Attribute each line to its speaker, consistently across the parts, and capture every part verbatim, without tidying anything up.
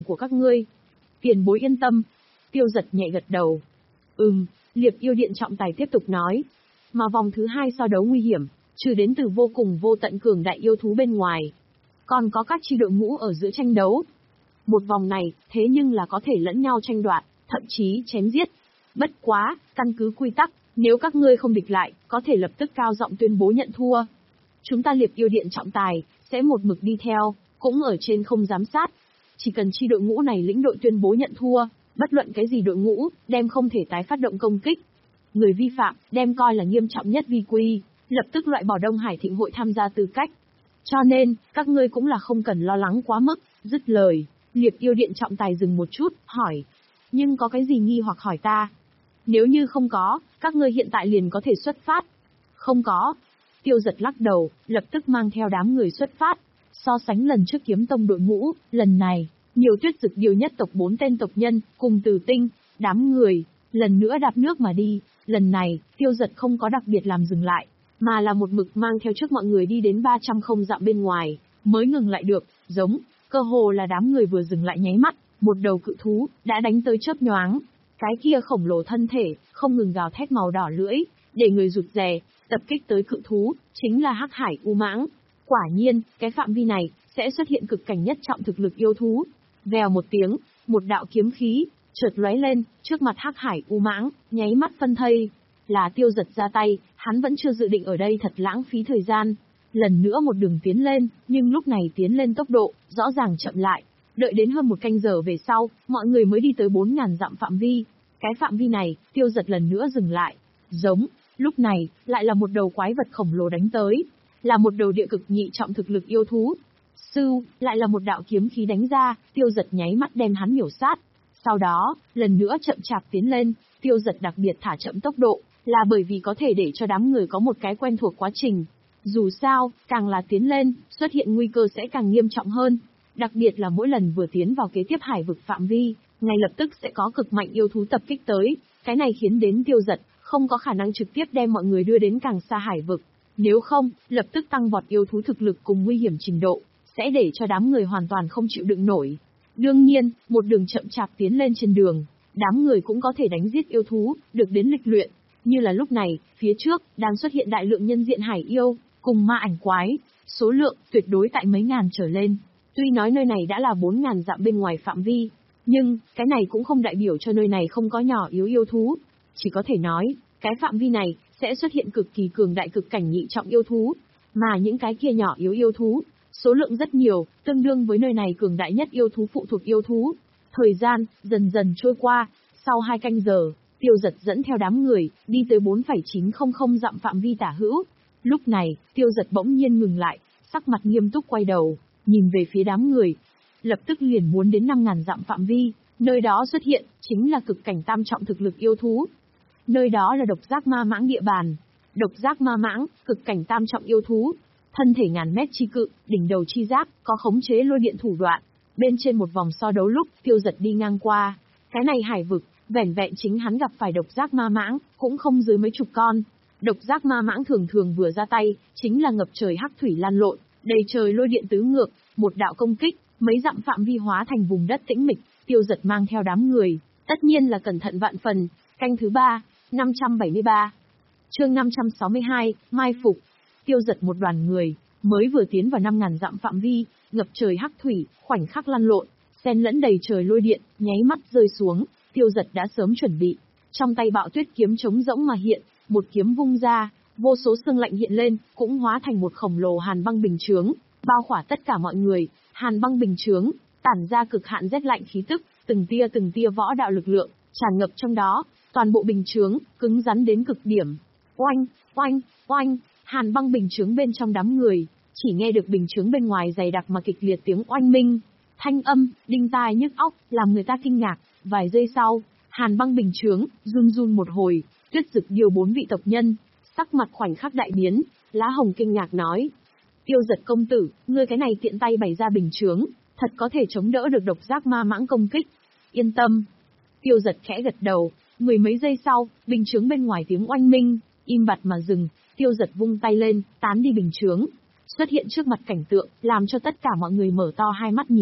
Speaker 1: của các ngươi. Tiền bối yên tâm. Tiêu Giật nhẹ gật đầu. Ừm, Liệp Yêu Điện trọng tài tiếp tục nói. Mà vòng thứ hai so đấu nguy hiểm, trừ đến từ vô cùng vô tận cường đại yêu thú bên ngoài, còn có các chi đội ngũ ở giữa tranh đấu. Một vòng này, thế nhưng là có thể lẫn nhau tranh đoạt, thậm chí chém giết. Bất quá, căn cứ quy tắc, nếu các ngươi không địch lại, có thể lập tức cao giọng tuyên bố nhận thua. Chúng ta Liệp Yêu Điện trọng tài, sẽ một mực đi theo, cũng ở trên không giám sát. Chỉ cần chi đội ngũ này lĩnh đội tuyên bố nhận thua, bất luận cái gì đội ngũ, đem không thể tái phát động công kích. Người vi phạm, đem coi là nghiêm trọng nhất vi quy, lập tức loại bỏ Đông Hải Thịnh hội tham gia tư cách. Cho nên, các ngươi cũng là không cần lo lắng quá mức. Dứt lời, Liệp Yêu Điện trọng tài dừng một chút, hỏi. Nhưng có cái gì nghi hoặc hỏi ta? Nếu như không có, các ngươi hiện tại liền có thể xuất phát. Không có. Tiêu Giật lắc đầu, lập tức mang theo đám người xuất phát. So sánh lần trước kiếm tông đội ngũ, lần này, nhiều Tuyết Dực Điêu nhất tộc bốn tên tộc nhân, cùng Từ Tinh, đám người, lần nữa đạp nước mà đi. Lần này, Tiêu Giật không có đặc biệt làm dừng lại, mà là một mực mang theo trước mọi người đi đến ba trăm không dặm bên ngoài, mới ngừng lại được, giống, cơ hồ là đám người vừa dừng lại nháy mắt, một đầu cự thú, đã đánh tới chớp nhoáng. Cái kia khổng lồ thân thể, không ngừng gào thét màu đỏ lưỡi, để người rụt rè, tập kích tới cự thú, chính là Hắc Hải U Mãng. Quả nhiên, cái phạm vi này, sẽ xuất hiện cực cảnh nhất trọng thực lực yêu thú. Vèo một tiếng, một đạo kiếm khí, chợt lóe lên, trước mặt Hắc Hải U Mãng, nháy mắt phân thây. Là Tiêu Giật ra tay, hắn vẫn chưa dự định ở đây thật lãng phí thời gian. Lần nữa một đường tiến lên, nhưng lúc này tiến lên tốc độ, rõ ràng chậm lại. Đợi đến hơn một canh giờ về sau, mọi người mới đi tới bốn ngàn dặm phạm vi. Cái phạm vi này, Tiêu Giật lần nữa dừng lại. Giống, lúc này, lại là một đầu quái vật khổng lồ đánh tới. Là một đầu địa cực nhị trọng thực lực yêu thú. Sưu, lại là một đạo kiếm khí đánh ra, Tiêu Giật nháy mắt đem hắn miểu sát. Sau đó, lần nữa chậm chạp tiến lên, Tiêu Giật đặc biệt thả chậm tốc độ, là bởi vì có thể để cho đám người có một cái quen thuộc quá trình. Dù sao, càng là tiến lên, xuất hiện nguy cơ sẽ càng nghiêm trọng hơn. Đặc biệt là mỗi lần vừa tiến vào kế tiếp hải vực phạm vi, ngay lập tức sẽ có cực mạnh yêu thú tập kích tới. Cái này khiến đến Tiêu Giật, không có khả năng trực tiếp đem mọi người đưa đến càng xa hải vực. Nếu không, lập tức tăng vọt yêu thú thực lực cùng nguy hiểm trình độ, sẽ để cho đám người hoàn toàn không chịu đựng nổi. Đương nhiên, một đường chậm chạp tiến lên trên đường, đám người cũng có thể đánh giết yêu thú, được đến lịch luyện. Như là lúc này, phía trước, đang xuất hiện đại lượng nhân diện hải yêu, cùng ma ảnh quái, số lượng tuyệt đối tại mấy ngàn trở lên. Tuy nói nơi này đã là bốn ngàn dặm bên ngoài phạm vi, nhưng, cái này cũng không đại biểu cho nơi này không có nhỏ yếu yêu thú. Chỉ có thể nói, cái phạm vi này, sẽ xuất hiện cực kỳ cường đại cực cảnh nhị trọng yêu thú, mà những cái kia nhỏ yếu yêu thú, số lượng rất nhiều, tương đương với nơi này cường đại nhất yêu thú phụ thuộc yêu thú. Thời gian, dần dần trôi qua, sau hai canh giờ, Tiêu Giật dẫn theo đám người, đi tới bốn phẩy chín không không dặm phạm vi tả hữu. Lúc này, Tiêu Giật bỗng nhiên ngừng lại, sắc mặt nghiêm túc quay đầu, nhìn về phía đám người. Lập tức liền muốn đến năm ngàn dặm phạm vi, nơi đó xuất hiện, chính là cực cảnh tam trọng thực lực yêu thú. Nơi đó là độc giác ma mãng địa bàn. Độc giác ma mãng, cực cảnh tam trọng yêu thú. Thân thể ngàn mét chi cự, đỉnh đầu chi giáp, có khống chế lôi điện thủ đoạn. Bên trên một vòng so đấu lúc, Tiêu Giật đi ngang qua. Cái này hải vực, vẻn vẹn chính hắn gặp phải độc giác ma mãng, cũng không dưới mấy chục con. Độc giác ma mãng thường thường vừa ra tay, chính là ngập trời hắc thủy lan lộn, đầy trời lôi điện tứ ngược, một đạo công kích, mấy dặm phạm vi hóa thành vùng đất tĩnh mịch. Tiêu Giật mang theo đám người, tất nhiên là cẩn thận vạn phần. Canh thứ ba, năm trăm bảy mươi ba. Chương năm trăm sáu mươi hai, mai phục. Tiêu Giật một đoàn người, mới vừa tiến vào năm ngàn dặm phạm vi, ngập trời hắc thủy, khoảnh khắc lăn lộn, xen lẫn đầy trời lôi điện, nháy mắt rơi xuống. Tiêu Giật đã sớm chuẩn bị, trong tay Bạo Tuyết kiếm trống rỗng mà hiện, một kiếm vung ra, vô số sương lạnh hiện lên, cũng hóa thành một khổng lồ hàn băng bình chướng, bao khỏa tất cả mọi người. Hàn băng bình chướng, tản ra cực hạn rét lạnh khí tức, từng tia từng tia võ đạo lực lượng tràn ngập trong đó, toàn bộ bình chướng cứng rắn đến cực điểm. Oanh, oanh, oanh, hàn băng bình chướng bên trong đám người, chỉ nghe được bình chướng bên ngoài dày đặc mà kịch liệt tiếng oanh minh, thanh âm đinh tai nhức óc, làm người ta kinh ngạc. Vài giây sau, hàn băng bình chướng run run một hồi, Tuyết Dực Điêu bốn vị tộc nhân, sắc mặt khoảnh khắc đại biến. Lá Hồng kinh ngạc nói: Tiêu Giật công tử, ngươi cái này tiện tay bày ra bình chướng, thật có thể chống đỡ được độc giác ma mãng công kích. Yên tâm. Tiêu Giật khẽ gật đầu. Mười mấy giây sau, bình chướng bên ngoài tiếng oanh minh im bặt mà dừng. Tiêu Giật vung tay lên, tán đi bình chướng, xuất hiện trước mặt cảnh tượng, làm cho tất cả mọi người mở to hai mắt nhìn.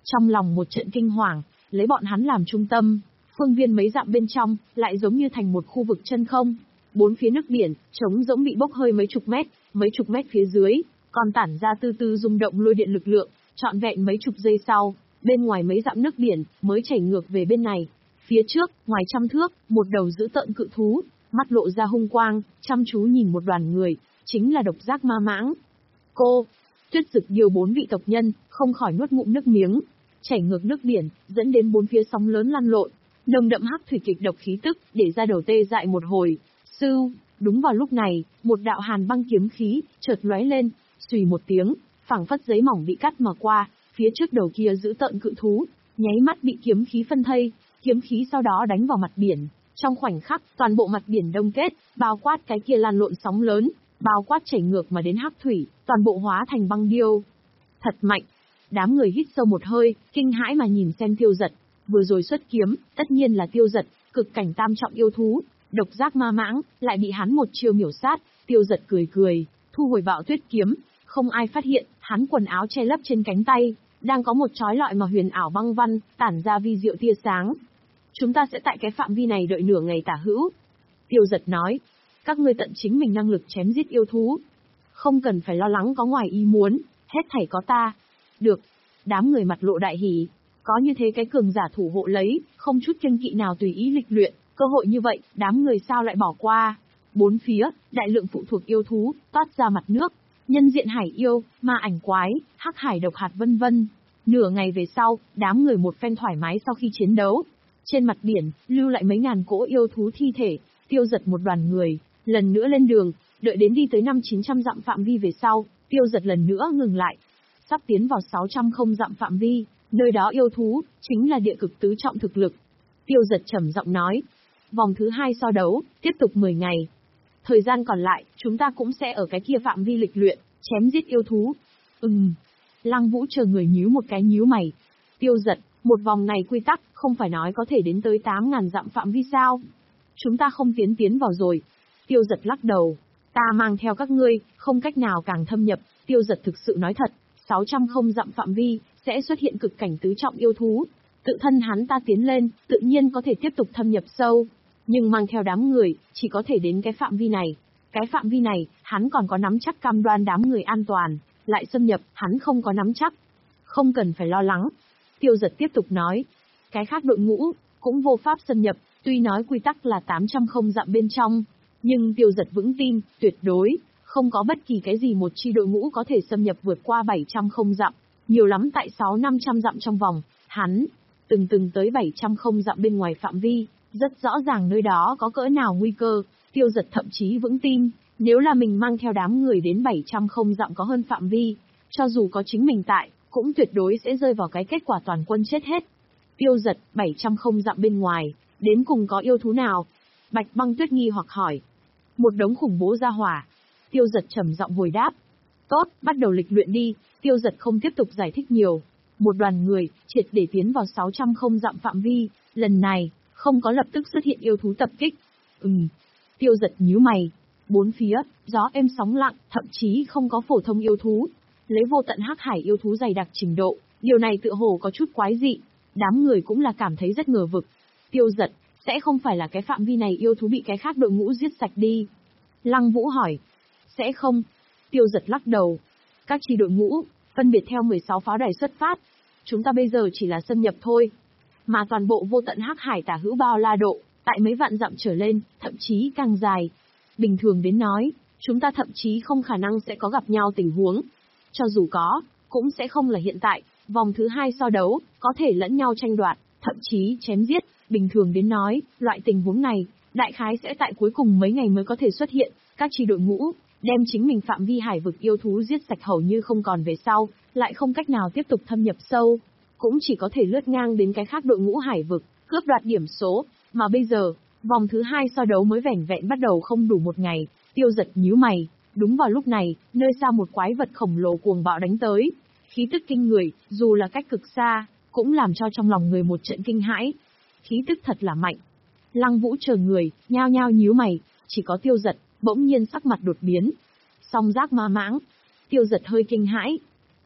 Speaker 1: Trong lòng một trận kinh hoàng, lấy bọn hắn làm trung tâm, phương viên mấy dặm bên trong, lại giống như thành một khu vực chân không. Bốn phía nước biển, trống rỗng bị bốc hơi mấy chục mét, mấy chục mét phía dưới, còn tản ra tư tư rung động lôi điện lực lượng, trọn vẹn mấy chục giây sau, bên ngoài mấy dặm nước biển, mới chảy ngược về bên này. Phía trước, ngoài trăm thước, một đầu dữ tợn cự thú, mắt lộ ra hung quang, chăm chú nhìn một đoàn người, chính là độc giác ma mãng. Cô, Tuyết Dực điều bốn vị tộc nhân, không khỏi nuốt ngụm nước miếng, chảy ngược nước biển, dẫn đến bốn phía sóng lớn lăn lộn, nồng đậm hắc thủy kịch độc khí tức, để ra đầu tê dại một hồi. Sưu, đúng vào lúc này, một đạo hàn băng kiếm khí chợt lóe lên, xùy một tiếng, phảng phất giấy mỏng bị cắt mà qua, phía trước đầu kia giữ tợn cự thú, nháy mắt bị kiếm khí phân thây, kiếm khí sau đó đánh vào mặt biển, trong khoảnh khắc, toàn bộ mặt biển đông kết, bao quát cái kia lan lộn sóng lớn, bao quát chảy ngược mà đến hắc thủy, toàn bộ hóa thành băng điêu. Thật mạnh. Đám người hít sâu một hơi, kinh hãi mà nhìn xem Tiêu Dật, vừa rồi xuất kiếm, tất nhiên là Tiêu Dật, cực cảnh tam trọng yêu thú, độc giác ma mãng, lại bị hắn một chiêu miểu sát. Tiêu Dật cười cười, thu hồi Bạo Tuyết kiếm, không ai phát hiện, hắn quần áo che lấp trên cánh tay, đang có một chói lọi mà huyền ảo băng văn, tản ra vi diệu tia sáng. Chúng ta sẽ tại cái phạm vi này đợi nửa ngày tả hữu. Tiêu Dật nói, các ngươi tận chính mình năng lực chém giết yêu thú, không cần phải lo lắng có ngoài ý muốn, hết thảy có ta. Được. Đám người mặt lộ đại hỉ, có như thế cái cường giả thủ hộ lấy, không chút kiêng kỵ nào tùy ý lịch luyện, cơ hội như vậy, đám người sao lại bỏ qua. Bốn phía, đại lượng phụ thuộc yêu thú, toát ra mặt nước, nhân diện hải yêu, ma ảnh quái, hắc hải độc hạt vân vân. Nửa ngày về sau, đám người một phen thoải mái sau khi chiến đấu. Trên mặt biển, lưu lại mấy ngàn cỗ yêu thú thi thể, Tiêu Dật một đoàn người, lần nữa lên đường, đợi đến đi tới năm chín trăm dặm phạm vi về sau, Tiêu Dật lần nữa ngừng lại. Sắp tiến vào sáu trăm không dặm phạm vi, nơi đó yêu thú, chính là địa cực tứ trọng thực lực. Tiêu Dật trầm giọng nói, vòng thứ hai so đấu, tiếp tục mười ngày. Thời gian còn lại, chúng ta cũng sẽ ở cái kia phạm vi lịch luyện, chém giết yêu thú. Ừm. Lăng Vũ chờ người nhíu một cái nhíu mày. Tiêu Dật, một vòng này quy tắc, không phải nói có thể đến tới tám ngàn dặm phạm vi sao? Chúng ta không tiến tiến vào rồi. Tiêu Dật lắc đầu. Ta mang theo các ngươi, không cách nào càng thâm nhập. Tiêu Dật thực sự nói thật, sáu trăm không dặm phạm vi, sẽ xuất hiện cực cảnh tứ trọng yêu thú. Tự thân hắn ta tiến lên, tự nhiên có thể tiếp tục thâm nhập sâu. Nhưng mang theo đám người, chỉ có thể đến cái phạm vi này. Cái phạm vi này, hắn còn có nắm chắc cam đoan đám người an toàn. Lại xâm nhập, hắn không có nắm chắc. Không cần phải lo lắng. Tiêu Dật tiếp tục nói. Cái khác đội ngũ, cũng vô pháp xâm nhập, tuy nói quy tắc là tám trăm không dặm bên trong. Nhưng Tiêu Dật vững tin, tuyệt đối, không có bất kỳ cái gì một chi đội ngũ có thể xâm nhập vượt qua bảy trăm không dặm. Nhiều lắm tại sáu năm trăm dặm trong vòng, hắn, từng từng tới bảy trăm không dặm bên ngoài phạm vi, rất rõ ràng nơi đó có cỡ nào nguy cơ. Tiêu Dật thậm chí vững tin, nếu là mình mang theo đám người đến bảy trăm không dặm có hơn phạm vi, cho dù có chính mình tại, cũng tuyệt đối sẽ rơi vào cái kết quả toàn quân chết hết. Tiêu Dật, bảy trăm không dặm bên ngoài, đến cùng có yêu thú nào? Bạch Băng Tuyết nghi hoặc hỏi. Một đống khủng bố ra hỏa. Tiêu Dật trầm giọng hồi đáp. Tốt, bắt đầu lịch luyện đi. Tiêu Dật không tiếp tục giải thích nhiều. Một đoàn người, triệt để tiến vào sáu trăm không dặm phạm vi, lần này, không có lập tức xuất hiện yêu thú tập kích. Ừm. Tiêu Dật nhíu mày. Bốn phía, gió êm sóng lặng, thậm chí không có phổ thông yêu thú. Lấy vô tận hắc hải yêu thú dày đặc trình độ, điều này tựa hồ có chút quái dị. Đám người cũng là cảm thấy rất ngờ vực. Tiêu Dật, sẽ không phải là cái phạm vi này yêu thú bị cái khác đội ngũ giết sạch đi. Lăng Vũ hỏi. Sẽ không. Tiêu Dật lắc đầu. Các chi đội ngũ, phân biệt theo mười sáu pháo đài xuất phát. Chúng ta bây giờ chỉ là xâm nhập thôi. Mà toàn bộ vô tận hắc hải tả hữu bao la độ, tại mấy vạn dặm trở lên, thậm chí càng dài. Bình thường đến nói, chúng ta thậm chí không khả năng sẽ có gặp nhau tình huống. Cho dù có, cũng sẽ không là hiện tại, vòng thứ hai so đấu, có thể lẫn nhau tranh đoạt, thậm chí chém giết. Bình thường đến nói, loại tình huống này, đại khái sẽ tại cuối cùng mấy ngày mới có thể xuất hiện. Các chi đội ngũ, đem chính mình phạm vi hải vực yêu thú giết sạch hầu như không còn về sau, lại không cách nào tiếp tục thâm nhập sâu. Cũng chỉ có thể lướt ngang đến cái khác đội ngũ hải vực, cướp đoạt điểm số. Mà bây giờ, vòng thứ hai so đấu mới vẻn vẹn bắt đầu không đủ một ngày. Tiêu Dật nhíu mày. Đúng vào lúc này, nơi xa một quái vật khổng lồ cuồng bạo đánh tới. Khí tức kinh người, dù là cách cực xa, cũng làm cho trong lòng người một trận kinh hãi. Khí tức thật là mạnh. Lăng Vũ chờ người, nhao nhao nhíu mày, chỉ có Tiêu Dật, bỗng nhiên sắc mặt đột biến. Song giác ma mãng. Tiêu Dật hơi kinh hãi.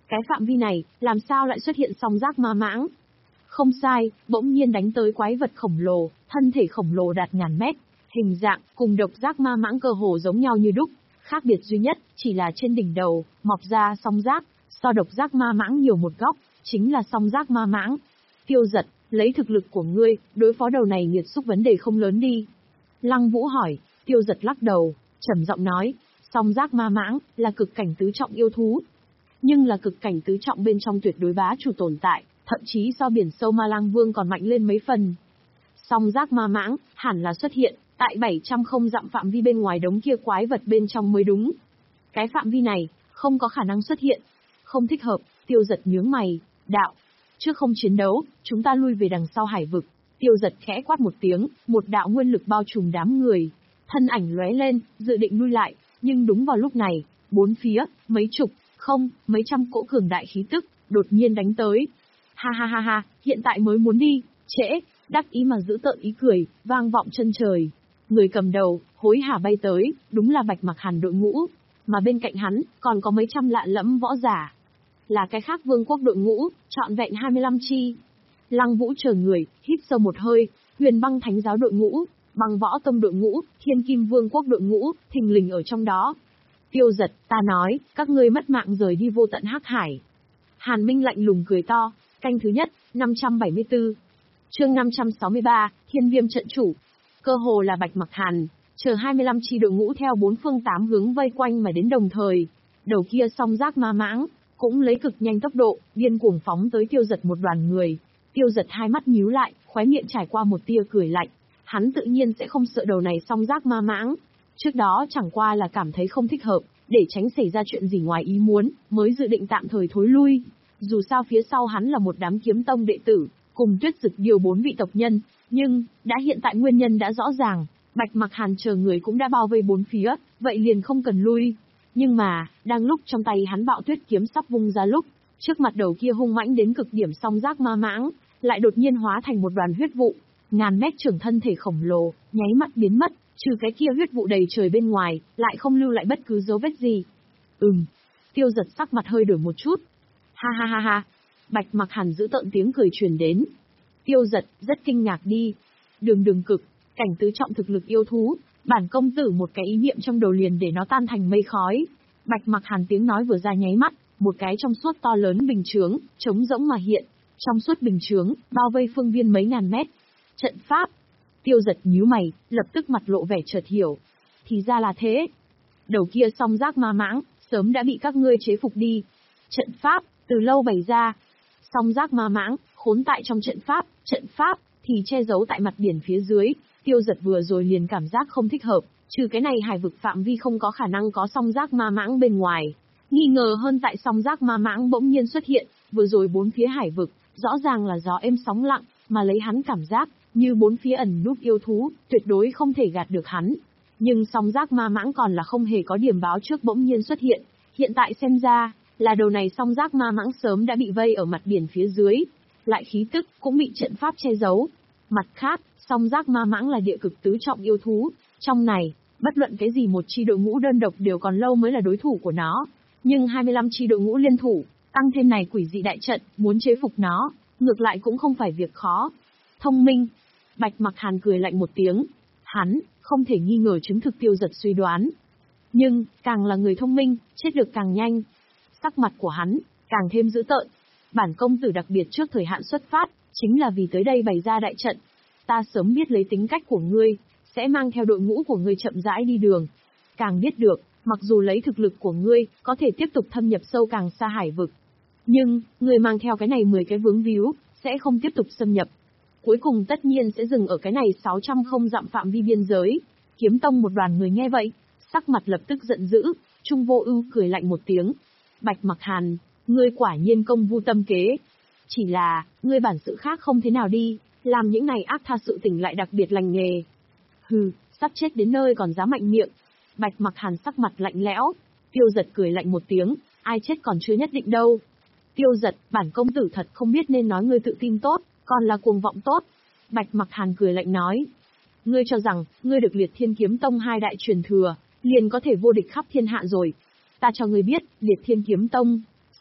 Speaker 1: Cái phạm vi này, làm sao lại xuất hiện song giác ma mãng? Không sai, bỗng nhiên đánh tới quái vật khổng lồ, thân thể khổng lồ đạt ngàn mét, hình dạng cùng độc giác ma mãng cơ hồ giống nhau như đúc, khác biệt duy nhất chỉ là trên đỉnh đầu mọc ra song giác, so độc giác ma mãng nhiều một góc, chính là song giác ma mãng. Tiêu Giật, lấy thực lực của ngươi, đối phó đầu này nghiệt xúc vấn đề không lớn đi. Lăng Vũ hỏi. Tiêu Giật lắc đầu, trầm giọng nói, song giác ma mãng là cực cảnh tứ trọng yêu thú, nhưng là cực cảnh tứ trọng bên trong tuyệt đối bá chủ tồn tại, thậm chí so biển sâu Ma Lang Vương còn mạnh lên mấy phần. Song giác ma mãng hẳn là xuất hiện tại bảy trăm không dặm phạm vi bên ngoài đống kia quái vật bên trong mới đúng. Cái phạm vi này không có khả năng xuất hiện, không thích hợp. Tiêu Giật nhướng mày, đạo, trước không chiến đấu, chúng ta lui về đằng sau hải vực. Tiêu Giật khẽ quát một tiếng, một đạo nguyên lực bao trùm đám người, thân ảnh lóe lên, dự định lui lại, nhưng đúng vào lúc này, bốn phía, mấy chục, không, mấy trăm cỗ cường đại khí tức, đột nhiên đánh tới. Ha ha ha ha, hiện tại mới muốn đi, trễ, đắc ý mà giữ tợn ý cười, vang vọng chân trời. Người cầm đầu, hối hả bay tới, đúng là Bạch Mặc Hàn đội ngũ, mà bên cạnh hắn, còn có mấy trăm lạ lẫm võ giả. Là cái khác vương quốc đội ngũ, trọn vẹn hai mươi lăm chi. Lăng Vũ chờ người, hít sâu một hơi, Huyền Băng Thánh giáo đội ngũ, Băng Võ Tông đội ngũ, Thiên Kim Vương quốc đội ngũ, thình lình ở trong đó. Tiêu Giật, ta nói, các ngươi mất mạng rời đi vô tận hắc hải. Hàn Minh lạnh lùng cười to, canh thứ nhất, năm trăm bảy mươi tư. Chương năm trăm sáu mươi ba, Thiên Viêm trận chủ. Cơ hồ là Bạch Mặc Hàn, chờ hai mươi lăm chi đội ngũ theo bốn phương tám hướng vây quanh mà đến đồng thời. Đầu kia song giác ma mãng, cũng lấy cực nhanh tốc độ, điên cuồng phóng tới Tiêu Giật một đoàn người. Tiêu Giật hai mắt nhíu lại, khóe miệng trải qua một tia cười lạnh. Hắn tự nhiên sẽ không sợ đầu này song giác ma mãng. Trước đó chẳng qua là cảm thấy không thích hợp, để tránh xảy ra chuyện gì ngoài ý muốn, mới dự định tạm thời thối lui. Dù sao phía sau hắn là một đám kiếm tông đệ tử, cùng Tuyết Dực điều bốn vị tộc nhân, nhưng, đã hiện tại nguyên nhân đã rõ ràng, Bạch Mặc Hàn chờ người cũng đã bao vây bốn phía, vậy liền không cần lui. Nhưng mà, đang lúc trong tay hắn Bạo Tuyết kiếm sắp vung ra lúc, trước mặt đầu kia hung mãnh đến cực điểm song giác ma mãng, lại đột nhiên hóa thành một đoàn huyết vụ, ngàn mét trưởng thân thể khổng lồ, nháy mắt biến mất, trừ cái kia huyết vụ đầy trời bên ngoài, lại không lưu lại bất cứ dấu vết gì. Ừm, Tiêu Giật sắc mặt hơi đổi một chút. Ha ha ha ha, Bạch Mặc Hàn giữ tợn tiếng cười truyền đến. Tiêu Giật rất kinh ngạc đi. Đường đường cực, cảnh tứ trọng thực lực yêu thú, bản công tử một cái ý niệm trong đầu liền để nó tan thành mây khói. Bạch Mặc Hàn tiếng nói vừa ra nháy mắt, một cái trong suốt to lớn bình chướng, trống rỗng mà hiện. Trong suốt bình chướng, bao vây phương viên mấy ngàn mét. Trận pháp. Tiêu Giật nhíu mày, lập tức mặt lộ vẻ chợt hiểu. Thì ra là thế. Đầu kia song giác ma mãng, sớm đã bị các ngươi chế phục đi. Trận pháp, từ lâu bày ra. Song giác ma mãng, khốn tại trong trận pháp, trận pháp, thì che giấu tại mặt biển phía dưới. Tiêu Giật vừa rồi liền cảm giác không thích hợp, trừ cái này hải vực phạm vi không có khả năng có song giác ma mãng bên ngoài. Nghi ngờ hơn tại song giác ma mãng bỗng nhiên xuất hiện, vừa rồi bốn phía hải vực, rõ ràng là gió êm sóng lặng, mà lấy hắn cảm giác, như bốn phía ẩn núp yêu thú, tuyệt đối không thể gạt được hắn. Nhưng song giác ma mãng còn là không hề có điểm báo trước bỗng nhiên xuất hiện, hiện tại xem ra, là đầu này song giác ma mãng sớm đã bị vây ở mặt biển phía dưới, lại khí tức cũng bị trận pháp che giấu. Mặt khác, song giác ma mãng là địa cực tứ trọng yêu thú, trong này, bất luận cái gì một chi đội ngũ đơn độc đều còn lâu mới là đối thủ của nó, nhưng hai mươi lăm chi đội ngũ liên thủ, tăng thêm này quỷ dị đại trận, muốn chế phục nó, ngược lại cũng không phải việc khó. Thông minh. Bạch Mặc Hàn cười lạnh một tiếng. Hắn, không thể nghi ngờ chứng thực Tiêu Giật suy đoán. Nhưng, càng là người thông minh, chết được càng nhanh. Sắc mặt của hắn, càng thêm dữ tợn. Bản công tử đặc biệt trước thời hạn xuất phát, chính là vì tới đây bày ra đại trận. Ta sớm biết lấy tính cách của ngươi, sẽ mang theo đội ngũ của ngươi chậm rãi đi đường. Càng biết được, mặc dù lấy thực lực của ngươi, có thể tiếp tục thâm nhập sâu càng xa hải vực. Nhưng, ngươi mang theo cái này mười cái vướng víu, sẽ không tiếp tục xâm nhập. Cuối cùng tất nhiên sẽ dừng ở cái này sáu trăm không dặm phạm vi biên giới. Kiếm tông một đoàn người nghe vậy, sắc mặt lập tức giận dữ, Trung Vô Ưu cười lạnh một tiếng. Bạch Mặc Hàn, ngươi quả nhiên công vu tâm kế. Chỉ là, ngươi bản sự khác không thế nào đi, làm những này ác tha sự tình lại đặc biệt lành nghề. Hừ, sắp chết đến nơi còn dám mạnh miệng. Bạch Mặc Hàn sắc mặt lạnh lẽo. Tiêu Giật cười lạnh một tiếng, ai chết còn chưa nhất định đâu. Tiêu Giật, bản công tử thật không biết nên nói ngươi tự tin tốt, còn là cuồng vọng tốt. Bạch Mặc Hàn cười lạnh nói. Ngươi cho rằng, ngươi được Liệt Thiên Kiếm Tông hai đại truyền thừa, liền có thể vô địch khắp thiên hạ rồi. Ta cho ngươi biết, Liệt Thiên Kiếm Tông,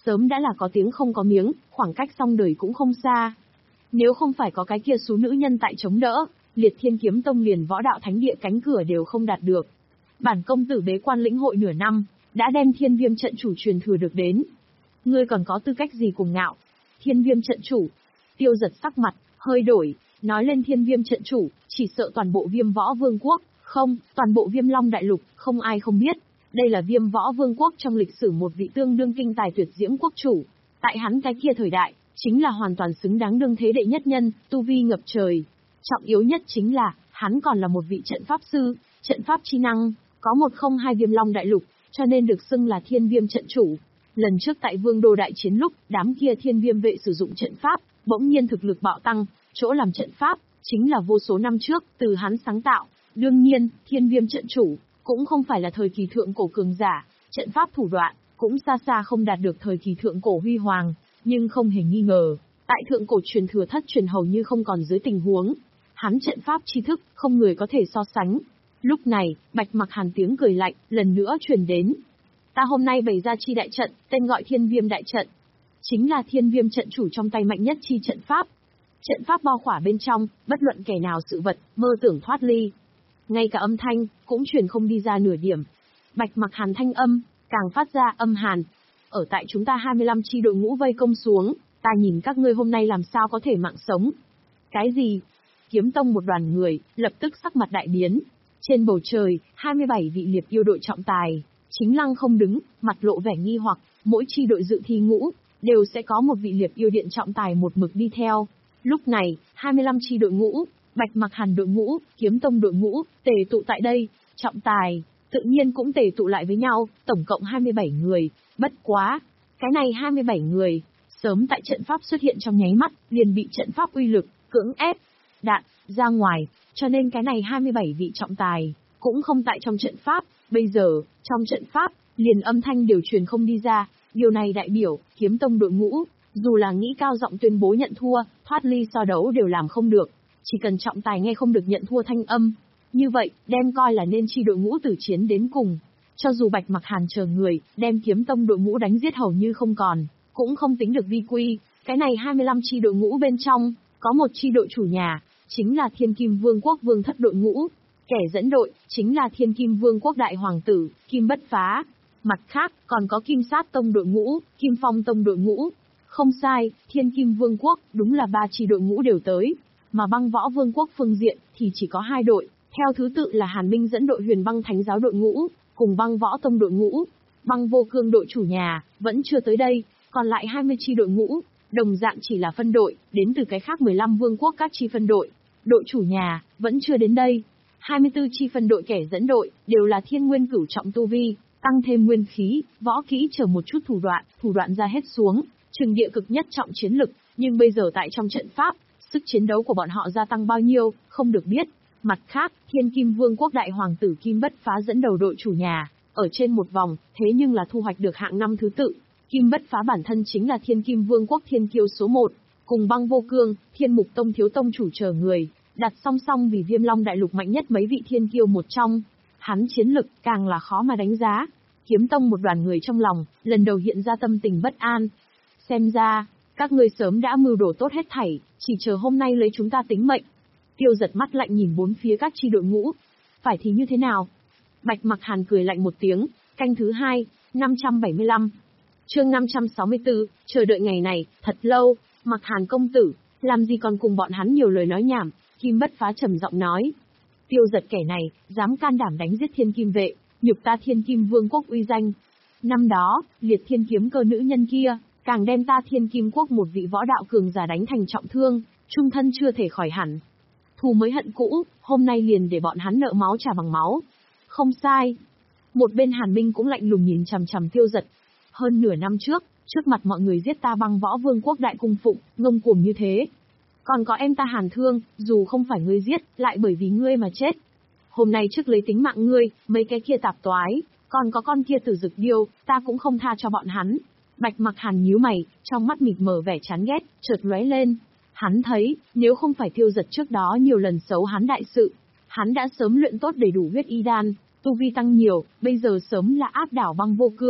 Speaker 1: sớm đã là có tiếng không có miếng, khoảng cách xong đời cũng không xa. Nếu không phải có cái kia số nữ nhân tại chống đỡ, Liệt Thiên Kiếm Tông liền võ đạo thánh địa cánh cửa đều không đạt được. Bản công tử bế quan lĩnh hội nửa năm, đã đem Thiên Viêm trận chủ truyền thừa được đến. Ngươi còn có tư cách gì cùng ngạo? Thiên Viêm trận chủ. Tiêu Giật sắc mặt hơi đổi, nói lên Thiên Viêm trận chủ, chỉ sợ toàn bộ Viêm Võ Vương quốc, không, toàn bộ Viêm Long đại lục, không ai không biết. Đây là Viêm Võ Vương quốc trong lịch sử một vị tương đương kinh tài tuyệt diễm quốc chủ. Tại hắn cái kia thời đại, chính là hoàn toàn xứng đáng đương thế đệ nhất nhân, tu vi ngập trời. Trọng yếu nhất chính là, hắn còn là một vị trận pháp sư, trận pháp chi năng, có một không hai Viêm Long đại lục, cho nên được xưng là Thiên Viêm trận chủ. Lần trước tại Vương Đô đại chiến lúc, đám kia Thiên Viêm vệ sử dụng trận pháp, bỗng nhiên thực lực bạo tăng, chỗ làm trận pháp, chính là vô số năm trước, từ hắn sáng tạo. Đương nhiên, Thiên Viêm trận chủ, cũng không phải là thời kỳ thượng cổ cường giả, trận pháp thủ đoạn, cũng xa xa không đạt được thời kỳ thượng cổ huy hoàng, nhưng không hề nghi ngờ, tại thượng cổ truyền thừa thất truyền hầu như không còn dưới tình huống. Hắn trận pháp tri thức, không người có thể so sánh. Lúc này, Bạch Mặc Hàn tiếng cười lạnh, lần nữa truyền đến. Ta hôm nay bày ra chi đại trận, tên gọi Thiên Viêm đại trận. Chính là Thiên Viêm trận chủ trong tay mạnh nhất chi trận pháp. Trận pháp bao khỏa bên trong, bất luận kẻ nào sự vật, mơ tưởng thoát ly. Ngay cả âm thanh, cũng truyền không đi ra nửa điểm. Bạch Mặc Hàn thanh âm, càng phát ra âm hàn. Ở tại chúng ta hai mươi lăm chi đội ngũ vây công xuống, ta nhìn các ngươi hôm nay làm sao có thể mạng sống. Cái gì? Kiếm tông một đoàn người, lập tức sắc mặt đại biến. Trên bầu trời, hai mươi bảy vị liệp yêu đội trọng tài, chính lăng không đứng, mặt lộ vẻ nghi hoặc, mỗi chi đội dự thi ngũ, đều sẽ có một vị liệp yêu điện trọng tài một mực đi theo. Lúc này, hai mươi lăm chi đội ngũ, Bạch Mặc Hàn đội ngũ, Kiếm tông đội ngũ, tề tụ tại đây, trọng tài, tự nhiên cũng tề tụ lại với nhau, tổng cộng hai mươi bảy người, bất quá. Cái này hai mươi bảy người, sớm tại trận pháp xuất hiện trong nháy mắt, liền bị trận pháp uy lực, cưỡng ép, đạn, ra ngoài, cho nên cái này hai mươi bảy vị trọng tài, cũng không tại trong trận pháp, bây giờ, trong trận pháp, liền âm thanh đều truyền không đi ra, điều này đại biểu, Kiếm tông đội ngũ, dù là nghĩ cao giọng tuyên bố nhận thua, thoát ly so đấu đều làm không được, chỉ cần trọng tài nghe không được nhận thua thanh âm. Như vậy, đem coi là nên chi đội ngũ tử chiến đến cùng. Cho dù Bạch Mặc Hàn chờ người, đem Kiếm tông đội ngũ đánh giết hầu như không còn, cũng không tính được vi quy, cái này hai mươi lăm chi đội ngũ bên trong, có một chi đội chủ nhà, chính là Thiên Kim Vương quốc Vương thất đội ngũ. Kẻ dẫn đội, chính là Thiên Kim Vương quốc đại hoàng tử, Kim Bất Phá. Mặt khác, còn có Kim Sát tông đội ngũ, Kim Phong tông đội ngũ. Không sai, Thiên Kim Vương quốc, đúng là ba chi đội ngũ đều tới. Mà Băng Võ Vương quốc phương diện, thì chỉ có hai đội, theo thứ tự là Hàn Minh dẫn đội Huyền Băng Thánh giáo đội ngũ, cùng Băng Võ tông đội ngũ. Băng Vô Cương đội chủ nhà, vẫn chưa tới đây, còn lại hai mươi chi đội ngũ, đồng dạng chỉ là phân đội, đến từ cái khác mười lăm vương quốc các chi phân đội. Đội chủ nhà, vẫn chưa đến đây. hai mươi tư chi phân đội kẻ dẫn đội, đều là thiên nguyên cửu trọng tu vi, tăng thêm nguyên khí, võ kỹ chờ một chút thủ đoạn, thủ đoạn ra hết xuống, trừng địa cực nhất trọng chiến lực, nhưng bây giờ tại trong trận pháp, sức chiến đấu của bọn họ gia tăng bao nhiêu, không được biết. Mặt khác, Thiên Kim Vương quốc đại hoàng tử Kim Bất Phá dẫn đầu đội chủ nhà, ở trên một vòng, thế nhưng là thu hoạch được hạng năm thứ tự. Kim Bất Phá bản thân chính là Thiên Kim Vương quốc thiên kiêu số một, cùng Băng Vô Cương, Thiên Mục tông thiếu tông chủ chờ người, đặt song song vì Viêm Long đại lục mạnh nhất mấy vị thiên kiêu một trong. Hắn chiến lực càng là khó mà đánh giá. Kiếm tông một đoàn người trong lòng, lần đầu hiện ra tâm tình bất an. Xem ra, các ngươi sớm đã mưu đồ tốt hết thảy, chỉ chờ hôm nay lấy chúng ta tính mệnh. Tiêu Giật mắt lạnh nhìn bốn phía các chi đội ngũ. Phải thì như thế nào? Bạch Mặc Hàn cười lạnh một tiếng, canh thứ hai, năm trăm bảy mươi lăm. Chương năm trăm sáu mươi tư, chờ đợi ngày này, thật lâu, Mặc Hàn công tử, làm gì còn cùng bọn hắn nhiều lời nói nhảm, Kim Bất Phá trầm giọng nói. Tiêu Giật kẻ này, dám can đảm đánh giết Thiên Kim vệ, nhục ta Thiên Kim Vương quốc uy danh. Năm đó, liệt thiên kiếm cơ nữ nhân kia, càng đem ta Thiên Kim quốc một vị võ đạo cường giả đánh thành trọng thương, trung thân chưa thể khỏi hẳn. Thù mới hận cũ, hôm nay liền để bọn hắn nợ máu trả bằng máu. Không sai. Một bên Hàn Minh cũng lạnh lùng nhìn chằm chằm Tiêu Giật. Hơn nửa năm trước, trước mặt mọi người giết ta Băng Võ Vương quốc đại cung phụng, ngông cuồng như thế. Còn có em ta Hàn Thương, dù không phải ngươi giết, lại bởi vì ngươi mà chết. Hôm nay trước lấy tính mạng ngươi, mấy cái kia tạp toái, còn có con kia Tử Dực Điêu, ta cũng không tha cho bọn hắn. Bạch Mặc Hàn nhíu mày, trong mắt mịt mờ vẻ chán ghét, chợt lóe lên. Hắn thấy, nếu không phải Tiêu Giật trước đó nhiều lần xấu hắn đại sự, hắn đã sớm luyện tốt đầy đủ huyết y đan, tu vi tăng nhiều, bây giờ sớm là áp đảo Băng Vô Cương.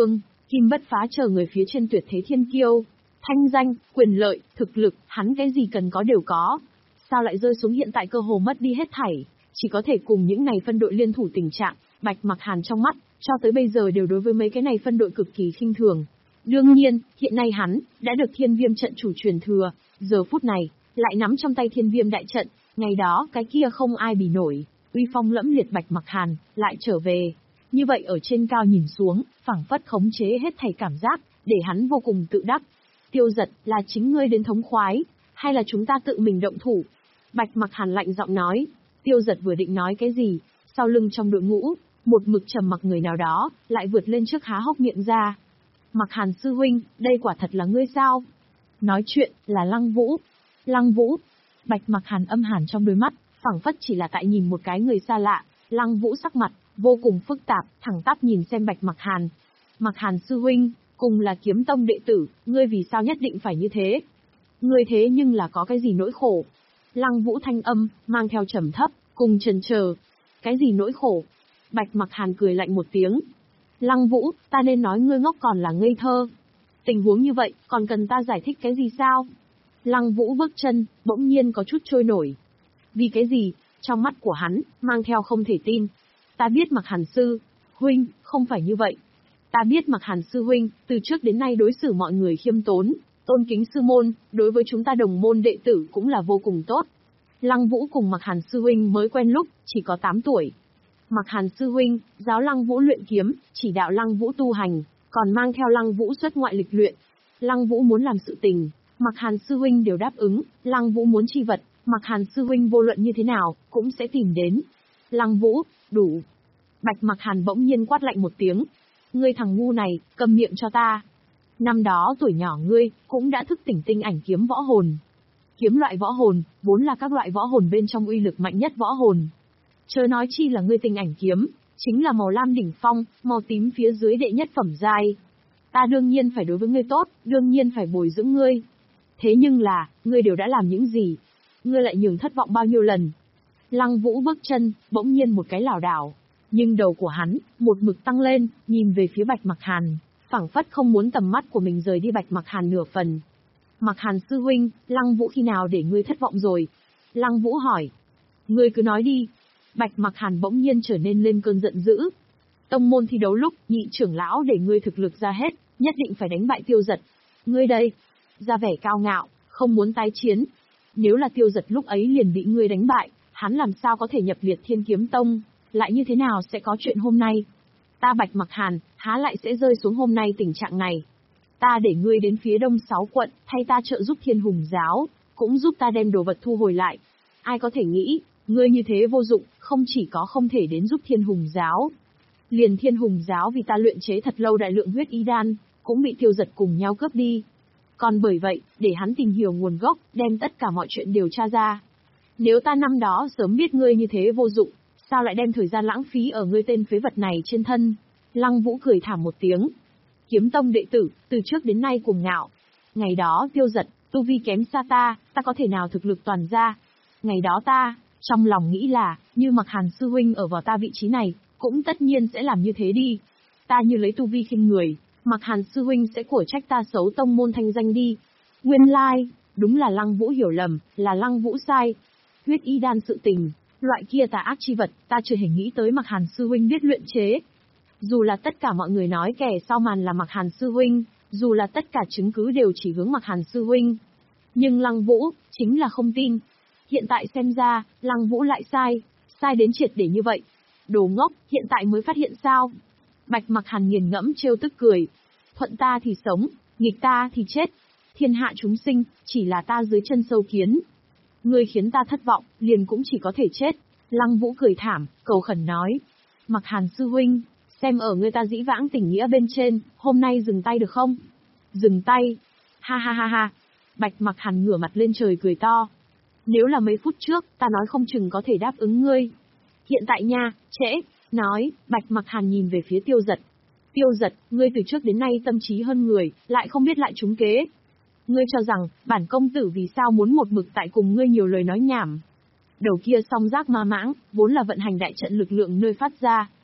Speaker 1: Kim Bất Phá chờ người phía trên tuyệt thế thiên kiêu. Thanh danh, quyền lợi, thực lực, hắn cái gì cần có đều có. Sao lại rơi xuống hiện tại cơ hồ mất đi hết thảy, chỉ có thể cùng những này phân đội liên thủ tình trạng, Bạch Mặc Hàn trong mắt, cho tới bây giờ đều đối với mấy cái này phân đội cực kỳ khinh thường. Đương nhiên, hiện nay hắn, đã được thiên viêm trận chủ truyền thừa, giờ phút này, lại nắm trong tay thiên viêm đại trận, ngày đó cái kia không ai bì nổi, uy phong lẫm liệt Bạch Mặc Hàn, lại trở về. Như vậy ở trên cao nhìn xuống, phảng phất khống chế hết thảy cảm giác, để hắn vô cùng tự đắc. Tiêu Giật, là chính ngươi đến thống khoái, hay là chúng ta tự mình động thủ? Bạch Mặc Hàn lạnh giọng nói. Tiêu Giật vừa định nói cái gì, sau lưng trong đội ngũ, một mực trầm mặc người nào đó, lại vượt lên trước há hốc miệng ra. Mặc Hàn sư huynh, đây quả thật là ngươi sao? Nói chuyện, là Lăng Vũ. Lăng Vũ. Bạch Mặc Hàn âm hàn trong đôi mắt, phảng phất chỉ là tại nhìn một cái người xa lạ. Lăng Vũ sắc mặt, vô cùng phức tạp, thẳng tắp nhìn xem Bạch Mặc Hàn. Mặc Hàn sư huynh, cùng là kiếm tông đệ tử, ngươi vì sao nhất định phải như thế? Ngươi thế nhưng là có cái gì nỗi khổ? Lăng Vũ thanh âm, mang theo trầm thấp, cùng chần chờ. Cái gì nỗi khổ? Bạch Mặc Hàn cười lạnh một tiếng. Lăng Vũ, ta nên nói ngươi ngốc còn là ngây thơ. Tình huống như vậy, còn cần ta giải thích cái gì sao? Lăng Vũ bước chân, bỗng nhiên có chút trôi nổi. Vì cái gì? Trong mắt của hắn, mang theo không thể tin. Ta biết Mặc Hàn sư huynh, không phải như vậy. Ta biết Mặc Hàn sư huynh, từ trước đến nay đối xử mọi người khiêm tốn, tôn kính sư môn, đối với chúng ta đồng môn đệ tử cũng là vô cùng tốt. Lăng Vũ cùng Mặc Hàn sư huynh mới quen lúc, chỉ có tám tuổi. Mặc Hàn sư huynh, giáo Lăng Vũ luyện kiếm, chỉ đạo Lăng Vũ tu hành, còn mang theo Lăng Vũ xuất ngoại lịch luyện. Lăng Vũ muốn làm sự tình, Mặc Hàn sư huynh đều đáp ứng, Lăng Vũ muốn chi vật, Mặc Hàn sư huynh vô luận như thế nào, cũng sẽ tìm đến. Lăng Vũ, đủ. Bạch Mặc Hàn bỗng nhiên quát lạnh một tiếng. Ngươi thằng ngu này, cầm miệng cho ta. Năm đó tuổi nhỏ ngươi, cũng đã thức tỉnh tinh ảnh kiếm võ hồn. Kiếm loại võ hồn, vốn là các loại võ hồn bên trong uy lực mạnh nhất võ hồn. Chớ nói chi là ngươi tinh ảnh kiếm, chính là màu lam đỉnh phong, màu tím phía dưới đệ nhất phẩm giai. Ta đương nhiên phải đối với ngươi tốt, đương nhiên phải bồi dưỡng ngươi. Thế nhưng là, ngươi đều đã làm những gì? Ngươi lại nhường thất vọng bao nhiêu lần? Lăng Vũ bước chân, bỗng nhiên một cái lảo đảo. Nhưng đầu của hắn, một mực tăng lên, nhìn về phía Bạch Mặc Hàn, phảng phất không muốn tầm mắt của mình rời đi Bạch Mặc Hàn nửa phần. Mặc Hàn sư huynh, Lăng Vũ khi nào để ngươi thất vọng rồi? Lăng Vũ hỏi. Ngươi cứ nói đi. Bạch Mặc Hàn bỗng nhiên trở nên lên cơn giận dữ. Tông môn thi đấu lúc, nhị trưởng lão để ngươi thực lực ra hết, nhất định phải đánh bại Tiêu Giật. Ngươi đây, ra vẻ cao ngạo, không muốn tái chiến. Nếu là Tiêu Giật lúc ấy liền bị ngươi đánh bại, hắn làm sao có thể nhập liệt Thiên Kiếm Tông, lại như thế nào sẽ có chuyện hôm nay? Ta Bạch Mặc Hàn, há lại sẽ rơi xuống hôm nay tình trạng này? Ta để ngươi đến phía đông sáu quận, thay ta trợ giúp Thiên Hùng Giáo, cũng giúp ta đem đồ vật thu hồi lại. Ai có thể nghĩ, ngươi như thế vô dụng, không chỉ có không thể đến giúp Thiên Hùng Giáo. Liền Thiên Hùng Giáo vì ta luyện chế thật lâu đại lượng huyết y đan, cũng bị Tiêu Giật cùng nhau cướp đi. Còn bởi vậy, để hắn tìm hiểu nguồn gốc, đem tất cả mọi chuyện điều tra ra. Nếu ta năm đó sớm biết ngươi như thế vô dụng, sao lại đem thời gian lãng phí ở ngươi tên phế vật này trên thân? Lăng Vũ cười thảm một tiếng. Kiếm tông đệ tử, từ trước đến nay cuồng ngạo. Ngày đó Tiêu Giật, tu vi kém xa ta, ta có thể nào thực lực toàn ra? Ngày đó ta, trong lòng nghĩ là, như Mặc Hàn sư huynh ở vào ta vị trí này, cũng tất nhiên sẽ làm như thế đi. Ta như lấy tu vi khinh người, Mặc Hàn sư huynh sẽ của trách ta xấu tông môn thanh danh đi. Nguyên lai, like, đúng là Lăng Vũ hiểu lầm, là Lăng Vũ sai. Huyết y đan sự tình, loại kia tà ác chi vật, ta chưa hề nghĩ tới Mặc Hàn sư huynh biết luyện chế. Dù là tất cả mọi người nói kẻ sau màn là Mặc Hàn sư huynh, dù là tất cả chứng cứ đều chỉ hướng Mặc Hàn sư huynh, nhưng Lăng Vũ chính là không tin. Hiện tại xem ra, Lăng Vũ lại sai, sai đến triệt để như vậy. Đồ ngốc, hiện tại mới phát hiện sao? Bạch Mặc Hàn nghiền ngẫm trêu tức cười. Thuận ta thì sống, nghịch ta thì chết. Thiên hạ chúng sinh, chỉ là ta dưới chân sâu kiến. Ngươi khiến ta thất vọng, liền cũng chỉ có thể chết. Lăng Vũ cười thảm, cầu khẩn nói. Mặc Hàn sư huynh, xem ở ngươi ta dĩ vãng tình nghĩa bên trên, hôm nay dừng tay được không? Dừng tay. Ha ha ha ha. Bạch Mặc Hàn ngửa mặt lên trời cười to. Nếu là mấy phút trước, ta nói không chừng có thể đáp ứng ngươi. Hiện tại nha, trễ. Nói, Bạch Mặc Hàn nhìn về phía Tiêu Giật. Tiêu Giật, ngươi từ trước đến nay tâm trí hơn người, lại không biết lại trúng kế. Ngươi cho rằng, bản công tử vì sao muốn một mực tại cùng ngươi nhiều lời nói nhảm. Đầu kia song giác ma mãng, vốn là vận hành đại trận lực lượng nơi phát ra.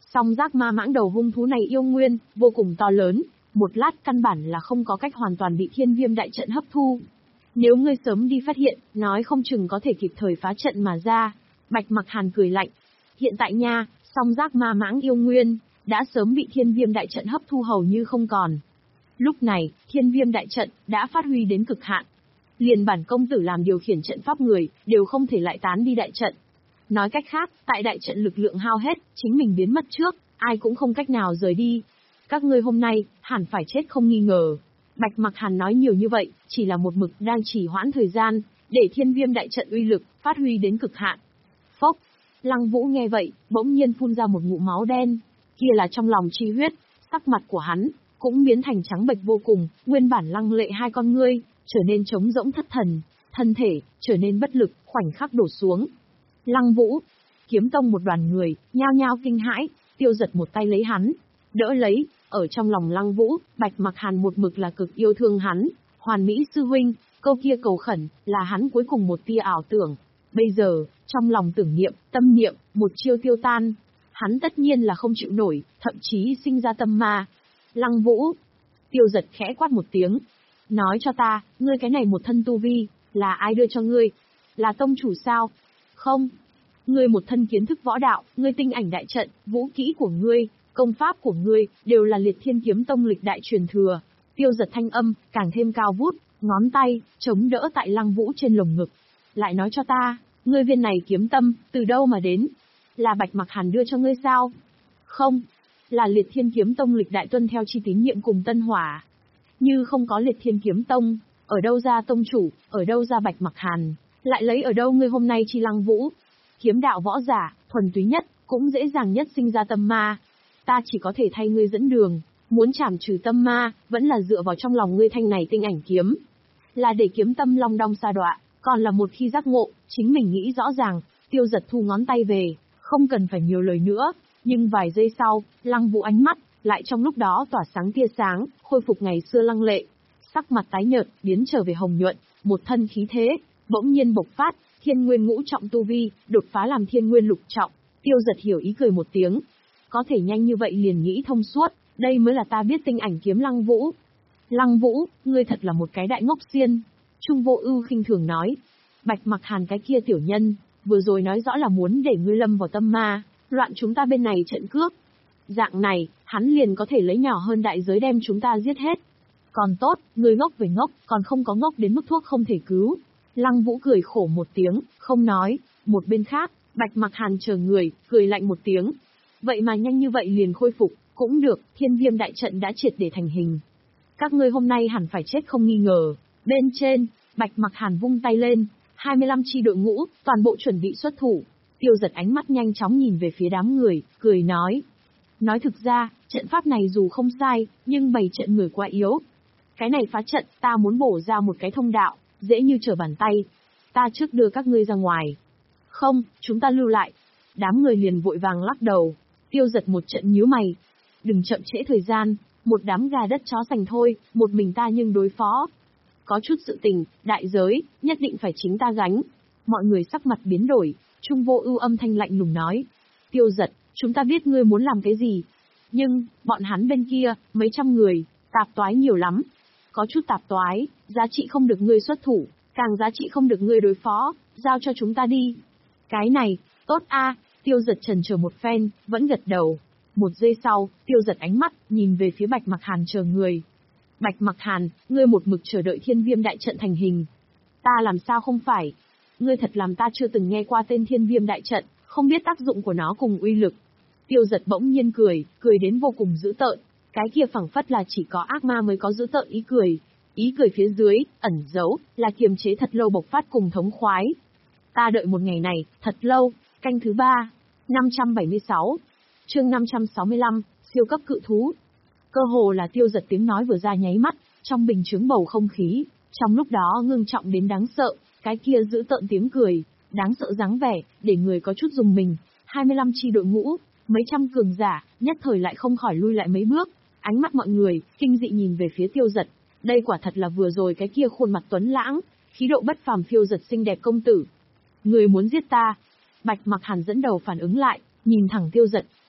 Speaker 1: Song giác ma mãng đầu hung thú này yêu nguyên, vô cùng to lớn, một lát căn bản là không có cách hoàn toàn bị thiên viêm đại trận hấp thu. Nếu ngươi sớm đi phát hiện, nói không chừng có thể kịp thời phá trận mà ra. Bạch Mặc Hàn cười lạnh. Hiện tại nha, song giác ma mãng yêu nguyên, đã sớm bị thiên viêm đại trận hấp thu hầu như không còn. Lúc này, thiên viêm đại trận đã phát huy đến cực hạn. Liền bản công tử làm điều khiển trận pháp người, đều không thể lại tán đi đại trận. Nói cách khác, tại đại trận lực lượng hao hết, chính mình biến mất trước, ai cũng không cách nào rời đi. Các ngươi hôm nay, hẳn phải chết không nghi ngờ. Bạch Mặc Hàn nói nhiều như vậy, chỉ là một mực đang trì hoãn thời gian, để thiên viêm đại trận uy lực, phát huy đến cực hạn. Phốc! Lăng Vũ nghe vậy, bỗng nhiên phun ra một ngụm máu đen. Kia là trong lòng chi huyết, sắc mặt của hắn, cũng biến thành trắng bệch vô cùng, nguyên bản lăng lệ hai con ngươi, trở nên trống rỗng thất thần, thân thể, trở nên bất lực, khoảnh khắc đổ xuống. Lăng Vũ! Kiếm tông một đoàn người, nhao nhao kinh hãi, Tiêu Giật một tay lấy hắn, đỡ lấy, ở trong lòng Lăng Vũ, Bạch Mặc Hàn một mực là cực yêu thương hắn, hoàn mỹ sư huynh, câu kia cầu khẩn, là hắn cuối cùng một tia ảo tưởng. Bây giờ, trong lòng tưởng niệm, tâm niệm, một chiêu tiêu tan. Hắn tất nhiên là không chịu nổi, thậm chí sinh ra tâm ma. Lăng Vũ! Tiêu Giật khẽ quát một tiếng. Nói cho ta, ngươi cái này một thân tu vi, là ai đưa cho ngươi? Là tông chủ sao? Không. Ngươi một thân kiến thức võ đạo, ngươi tinh ảnh đại trận, vũ kỹ của ngươi, công pháp của ngươi, đều là Liệt Thiên Kiếm Tông lịch đại truyền thừa. Tiêu Giật thanh âm, càng thêm cao vút, ngón tay, chống đỡ tại Lăng Vũ trên lồng ngực. Lại nói cho ta, ngươi viên này kiếm tâm, từ đâu mà đến? Là Bạch Mặc Hàn đưa cho ngươi sao? Không. Là Liệt Thiên Kiếm Tông lịch đại tuân theo chi tín nhiệm cùng Tân Hỏa. Như không có Liệt Thiên Kiếm Tông, ở đâu ra tông chủ, ở đâu ra Bạch Mặc Hàn, lại lấy ở đâu ngươi hôm nay chi Lăng Vũ? Kiếm đạo võ giả, thuần túy nhất, cũng dễ dàng nhất sinh ra tâm ma. Ta chỉ có thể thay ngươi dẫn đường, muốn trảm trừ tâm ma, vẫn là dựa vào trong lòng ngươi thanh này tinh ảnh kiếm. Là để kiếm tâm long đong sa đọa, còn là một khi giác ngộ, chính mình nghĩ rõ ràng. Tiêu Giật thu ngón tay về, không cần phải nhiều lời nữa, nhưng vài giây sau, Lăng Vũ ánh mắt, lại trong lúc đó tỏa sáng tia sáng, khôi phục ngày xưa lăng lệ. Sắc mặt tái nhợt, biến trở về hồng nhuận, một thân khí thế, bỗng nhiên bộc phát, thiên nguyên ngũ trọng tu vi, đột phá làm thiên nguyên lục trọng. Tiêu Giật hiểu ý cười một tiếng. Có thể nhanh như vậy liền nghĩ thông suốt, đây mới là ta biết tinh ảnh kiếm Lăng Vũ. Lăng Vũ, ngươi thật là một cái đại ngốc xiên. Trung Vô Ưu khinh thường nói. Bạch Mặc Hàn cái kia tiểu nhân, vừa rồi nói rõ là muốn để ngươi lâm vào tâm ma, loạn chúng ta bên này trận cước. Dạng này, hắn liền có thể lấy nhỏ hơn đại giới đem chúng ta giết hết. Còn tốt, ngươi ngốc về ngốc, còn không có ngốc đến mức thuốc không thể cứu. Lăng Vũ cười khổ một tiếng, không nói. Một bên khác, Bạch Mặc Hàn chờ người, cười lạnh một tiếng. Vậy mà nhanh như vậy liền khôi phục, cũng được, thiên viêm đại trận đã triệt để thành hình. Các ngươi hôm nay hẳn phải chết không nghi ngờ. Bên trên, Bạch Mặc Hàn vung tay lên, hai mươi lăm chi đội ngũ, toàn bộ chuẩn bị xuất thủ. Tiêu Giật ánh mắt nhanh chóng nhìn về phía đám người, cười nói. Nói thực ra, trận pháp này dù không sai, nhưng bày trận người quá yếu. Cái này phá trận, ta muốn bổ ra một cái thông đạo, dễ như trở bàn tay. Ta trước đưa các ngươi ra ngoài. Không, chúng ta lưu lại. Đám người liền vội vàng lắc đầu. Tiêu Giật một trận nhíu mày. Đừng chậm trễ thời gian, một đám gà đất chó sành thôi, một mình ta nhưng đối phó. Có chút sự tình, đại giới, nhất định phải chính ta gánh. Mọi người sắc mặt biến đổi, Trung Vô Ưu âm thanh lạnh lùng nói. Tiêu Giật, chúng ta biết ngươi muốn làm cái gì. Nhưng, bọn hắn bên kia, mấy trăm người, tạp toái nhiều lắm. Có chút tạp toái, giá trị không được ngươi xuất thủ, càng giá trị không được ngươi đối phó, giao cho chúng ta đi. Cái này, tốt a. Tiêu Giật chần chờ một phen, vẫn gật đầu. Một giây sau, Tiêu Giật ánh mắt, nhìn về phía Bạch Mặc Hàn chờ người. Bạch Mặc Hàn, ngươi một mực chờ đợi thiên viêm đại trận thành hình. Ta làm sao không phải? Ngươi thật làm ta chưa từng nghe qua tên thiên viêm đại trận, không biết tác dụng của nó cùng uy lực. Tiêu Giật bỗng nhiên cười, cười đến vô cùng dữ tợn. Cái kia phảng phất là chỉ có ác ma mới có dữ tợn ý cười. Ý cười phía dưới, ẩn giấu, là kiềm chế thật lâu bộc phát cùng thống khoái. Ta đợi một ngày này, thật lâu. Canh thứ ba, năm trăm bảy mươi sáu, chương năm trăm sáu mươi lăm, siêu cấp cự thú. Cơ hồ là Tiêu Giật tiếng nói vừa ra nháy mắt, trong bình chướng bầu không khí, trong lúc đó ngưng trọng đến đáng sợ, cái kia giữ tợn tiếng cười, đáng sợ dáng vẻ, để người có chút dùng mình. hai mươi lăm chi đội ngũ, mấy trăm cường giả, nhất thời lại không khỏi lui lại mấy bước, ánh mắt mọi người kinh dị nhìn về phía Tiêu Giật. Đây quả thật là vừa rồi cái kia khuôn mặt tuấn lãng, khí độ bất phàm phiêu giật xinh đẹp công tử. Người muốn giết ta? Bạch Mặc Hàn dẫn đầu phản ứng lại, nhìn thẳng Tiêu Giật,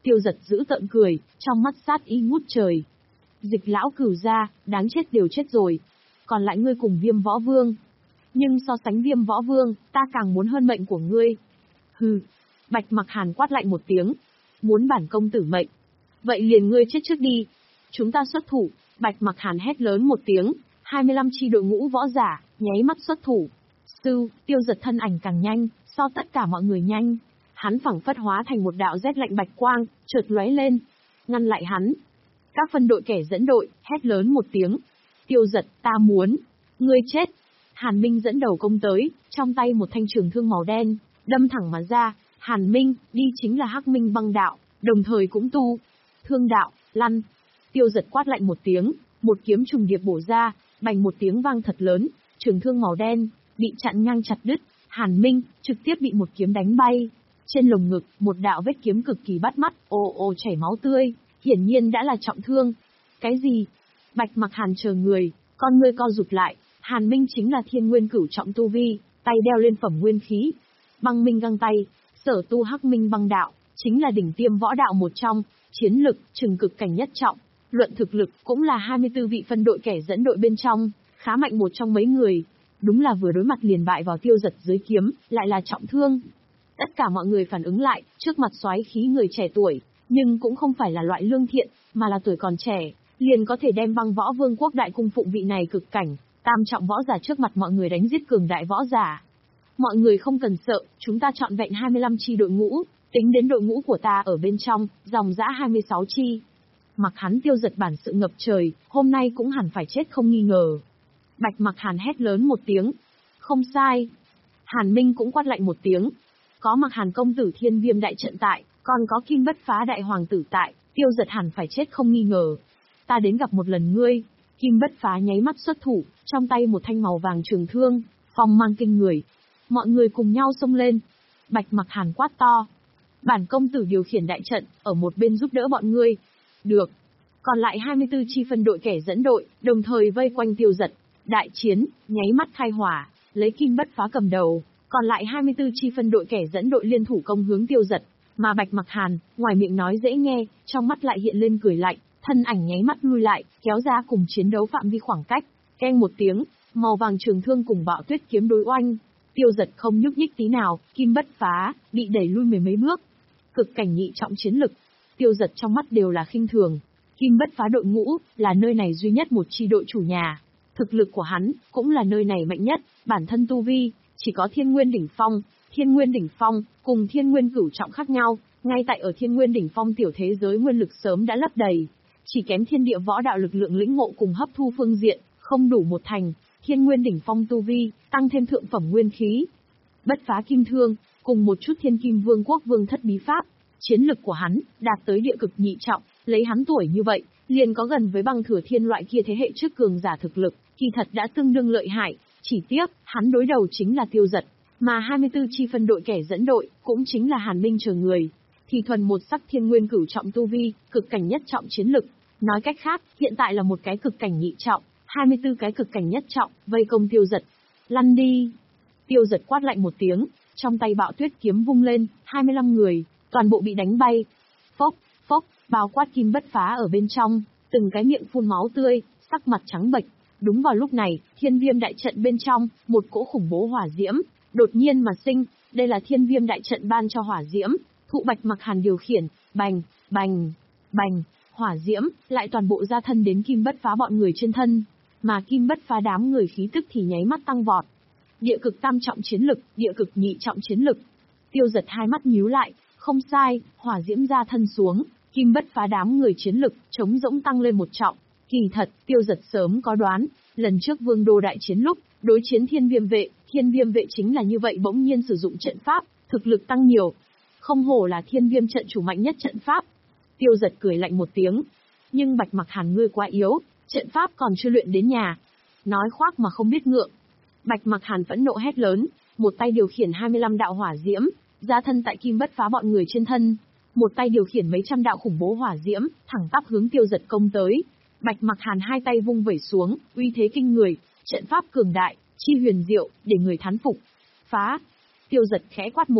Speaker 1: Tiêu Giật giữ tợn cười, trong mắt sát ý ngút trời. Dịch lão cửu gia, đáng chết đều chết rồi. Còn lại ngươi cùng Viêm Võ Vương. Nhưng so sánh Viêm Võ Vương, ta càng muốn hơn mệnh của ngươi. Hừ. Bạch Mặc Hàn quát lạnh một tiếng. Muốn bản công tử mệnh. Vậy liền ngươi chết trước đi. Chúng ta xuất thủ. Bạch Mặc Hàn hét lớn một tiếng. hai mươi lăm chi đội ngũ võ giả, nháy mắt xuất thủ. Sư, Tiêu Giật thân ảnh càng nhanh, so tất cả mọi người nhanh. Hắn phảng phất hóa thành một đạo rét lạnh bạch quang, chợt lóe lên. Ngăn lại hắn. Các phân đội kẻ dẫn đội, hét lớn một tiếng. Tiêu Giật, ta muốn. Ngươi chết. Hàn Minh dẫn đầu công tới, trong tay một thanh trường thương màu đen, đâm thẳng mà ra. Hàn Minh, đi chính là Hắc Minh băng đạo, đồng thời cũng tu. Thương đạo, lăn. Tiêu Giật quát lạnh một tiếng, một kiếm trùng điệp bổ ra, bành một tiếng vang thật lớn, trường thương màu đen, bị chặn ngang chặt đứt. Hàn Minh, trực tiếp bị một kiếm đánh bay. Trên lồng ngực, một đạo vết kiếm cực kỳ bắt mắt, ồ ồ chảy máu tươi, hiển nhiên đã là trọng thương. Cái gì? Bạch Mặc Hàn chờ người, con ngươi co rụt lại. Hàn Minh chính là thiên nguyên cửu trọng tu vi, tay đeo lên phẩm nguyên khí. Băng minh găng tay, sở tu Hắc Minh băng đạo, chính là đỉnh tiêm võ đạo một trong, chiến lực, trừng cực cảnh nhất trọng. Luận thực lực, cũng là hai mươi tư vị phân đội kẻ dẫn đội bên trong, khá mạnh một trong mấy người. Đúng là vừa đối mặt liền bại vào Tiêu Giật dưới kiếm, lại là trọng thương. Tất cả mọi người phản ứng lại, trước mặt soái khí người trẻ tuổi, nhưng cũng không phải là loại lương thiện, mà là tuổi còn trẻ, liền có thể đem Băng Võ Vương quốc đại cung phụng vị này cực cảnh, tam trọng võ giả trước mặt mọi người đánh giết cường đại võ giả. Mọi người không cần sợ, chúng ta chọn vẹn hai mươi lăm chi đội ngũ, tính đến đội ngũ của ta ở bên trong, dòng dã hai mươi sáu chi. Mặc hắn Tiêu Giật bản sự ngập trời, hôm nay cũng hẳn phải chết không nghi ngờ. Bạch Mặc Hàn hét lớn một tiếng. Không sai. Hàn Minh cũng quát lạnh một tiếng. Có Mặc Hàn công tử Thiên Viêm đại trận tại, còn có Kim Bất Phá đại hoàng tử tại, Tiêu Giật hẳn phải chết không nghi ngờ. Ta đến gặp một lần ngươi. Kim Bất Phá nháy mắt xuất thủ, trong tay một thanh màu vàng trường thương, phong mang kinh người. Mọi người cùng nhau xông lên. Bạch Mặc Hàn quát to. Bản công tử điều khiển đại trận, ở một bên giúp đỡ bọn ngươi. Được. Còn lại hai mươi tư chi phân đội kẻ dẫn đội, đồng thời vây quanh Tiêu Giật. Đại chiến, nháy mắt khai hỏa, lấy Kim Bất Phá cầm đầu. Còn lại hai mươi tư chi phân đội kẻ dẫn đội liên thủ công hướng Tiêu Giật. Mà Bạch Mặc Hàn, ngoài miệng nói dễ nghe, trong mắt lại hiện lên cười lạnh, thân ảnh nháy mắt lui lại, kéo ra cùng chiến đấu phạm vi khoảng cách. Keng một tiếng, màu vàng trường thương cùng bạo tuyết kiếm đối oanh. Tiêu Giật không nhúc nhích tí nào, Kim Bất Phá bị đẩy lui mười mấy bước. Cực cảnh nhị trọng chiến lực. Tiêu Giật trong mắt đều là khinh thường. Kim Bất Phá đội ngũ là nơi này duy nhất một chi đội chủ nhà. Thực lực của hắn cũng là nơi này mạnh nhất, bản thân tu vi chỉ có Thiên Nguyên đỉnh phong. Thiên Nguyên đỉnh phong cùng Thiên Nguyên cửu trọng khác nhau, ngay tại ở Thiên Nguyên đỉnh phong tiểu thế giới nguyên lực sớm đã lấp đầy, chỉ kém thiên địa võ đạo lực lượng lĩnh ngộ cùng hấp thu phương diện, không đủ một thành. Thiên Nguyên đỉnh phong tu vi, tăng thêm thượng phẩm nguyên khí, Bất Phá kim thương, cùng một chút Thiên Kim Vương quốc vương thất bí pháp, chiến lực của hắn đạt tới địa cực nhị trọng, lấy hắn tuổi như vậy, liền có gần với Băng Thừa Thiên loại kia thế hệ trước cường giả thực lực, kỳ thật đã tương đương lợi hại, chỉ tiếc, hắn đối đầu chính là Tiêu Giật, mà hai mươi tư chi phân đội kẻ dẫn đội, cũng chính là Hàn Minh chờ người, thì thuần một sắc Thiên Nguyên cửu trọng tu vi, cực cảnh nhất trọng chiến lực, nói cách khác, hiện tại là một cái cực cảnh nhị trọng, hai mươi tư cái cực cảnh nhất trọng, vây công Tiêu Giật. Lăn đi! Tiêu Giật quát lạnh một tiếng, trong tay bạo tuyết kiếm vung lên, hai mươi lăm người, toàn bộ bị đánh bay. Phốc, phốc, bao quát Kim Bất Phá ở bên trong, từng cái miệng phun máu tươi, sắc mặt trắng bệch. Đúng vào lúc này, Thiên Viêm đại trận bên trong, một cỗ khủng bố hỏa diễm, đột nhiên mà sinh, đây là Thiên Viêm đại trận ban cho hỏa diễm, thụ Bạch Mặc Hàn điều khiển, bành, bành, bành, hỏa diễm, lại toàn bộ ra thân đến Kim Bất Phá bọn người trên thân, mà Kim Bất Phá đám người khí tức thì nháy mắt tăng vọt. Địa cực tam trọng chiến lực, địa cực nhị trọng chiến lực. Tiêu Giật hai mắt nhíu lại, không sai, hỏa diễm ra thân xuống, Kim Bất Phá đám người chiến lực, chống rỗng tăng lên một trọng. Kỳ thật, Tiêu Giật sớm có đoán, lần trước Vương Đô đại chiến lúc, đối chiến Thiên Viêm vệ, Thiên Viêm vệ chính là như vậy bỗng nhiên sử dụng trận pháp, thực lực tăng nhiều. Không hổ là Thiên Viêm trận chủ mạnh nhất trận pháp. Tiêu Giật cười lạnh một tiếng. Nhưng Bạch Mặc Hàn ngươi quá yếu, trận pháp còn chưa luyện đến nhà. Nói khoác mà không biết ngượng. Bạch Mặc Hàn phẫn nộ hét lớn, một tay điều khiển hai mươi lăm đạo hỏa diễm, ra thân tại Kim Bất Phá bọn người trên thân. Một tay điều khiển mấy trăm đạo khủng bố hỏa diễm, thẳng tắp hướng Tiêu Giật công tới. Bạch Mặc Hàn hai tay vung vẩy xuống, uy thế kinh người, trận pháp cường đại, chi huyền diệu, để người thán phục. Phá! Tiêu Giật khẽ quát một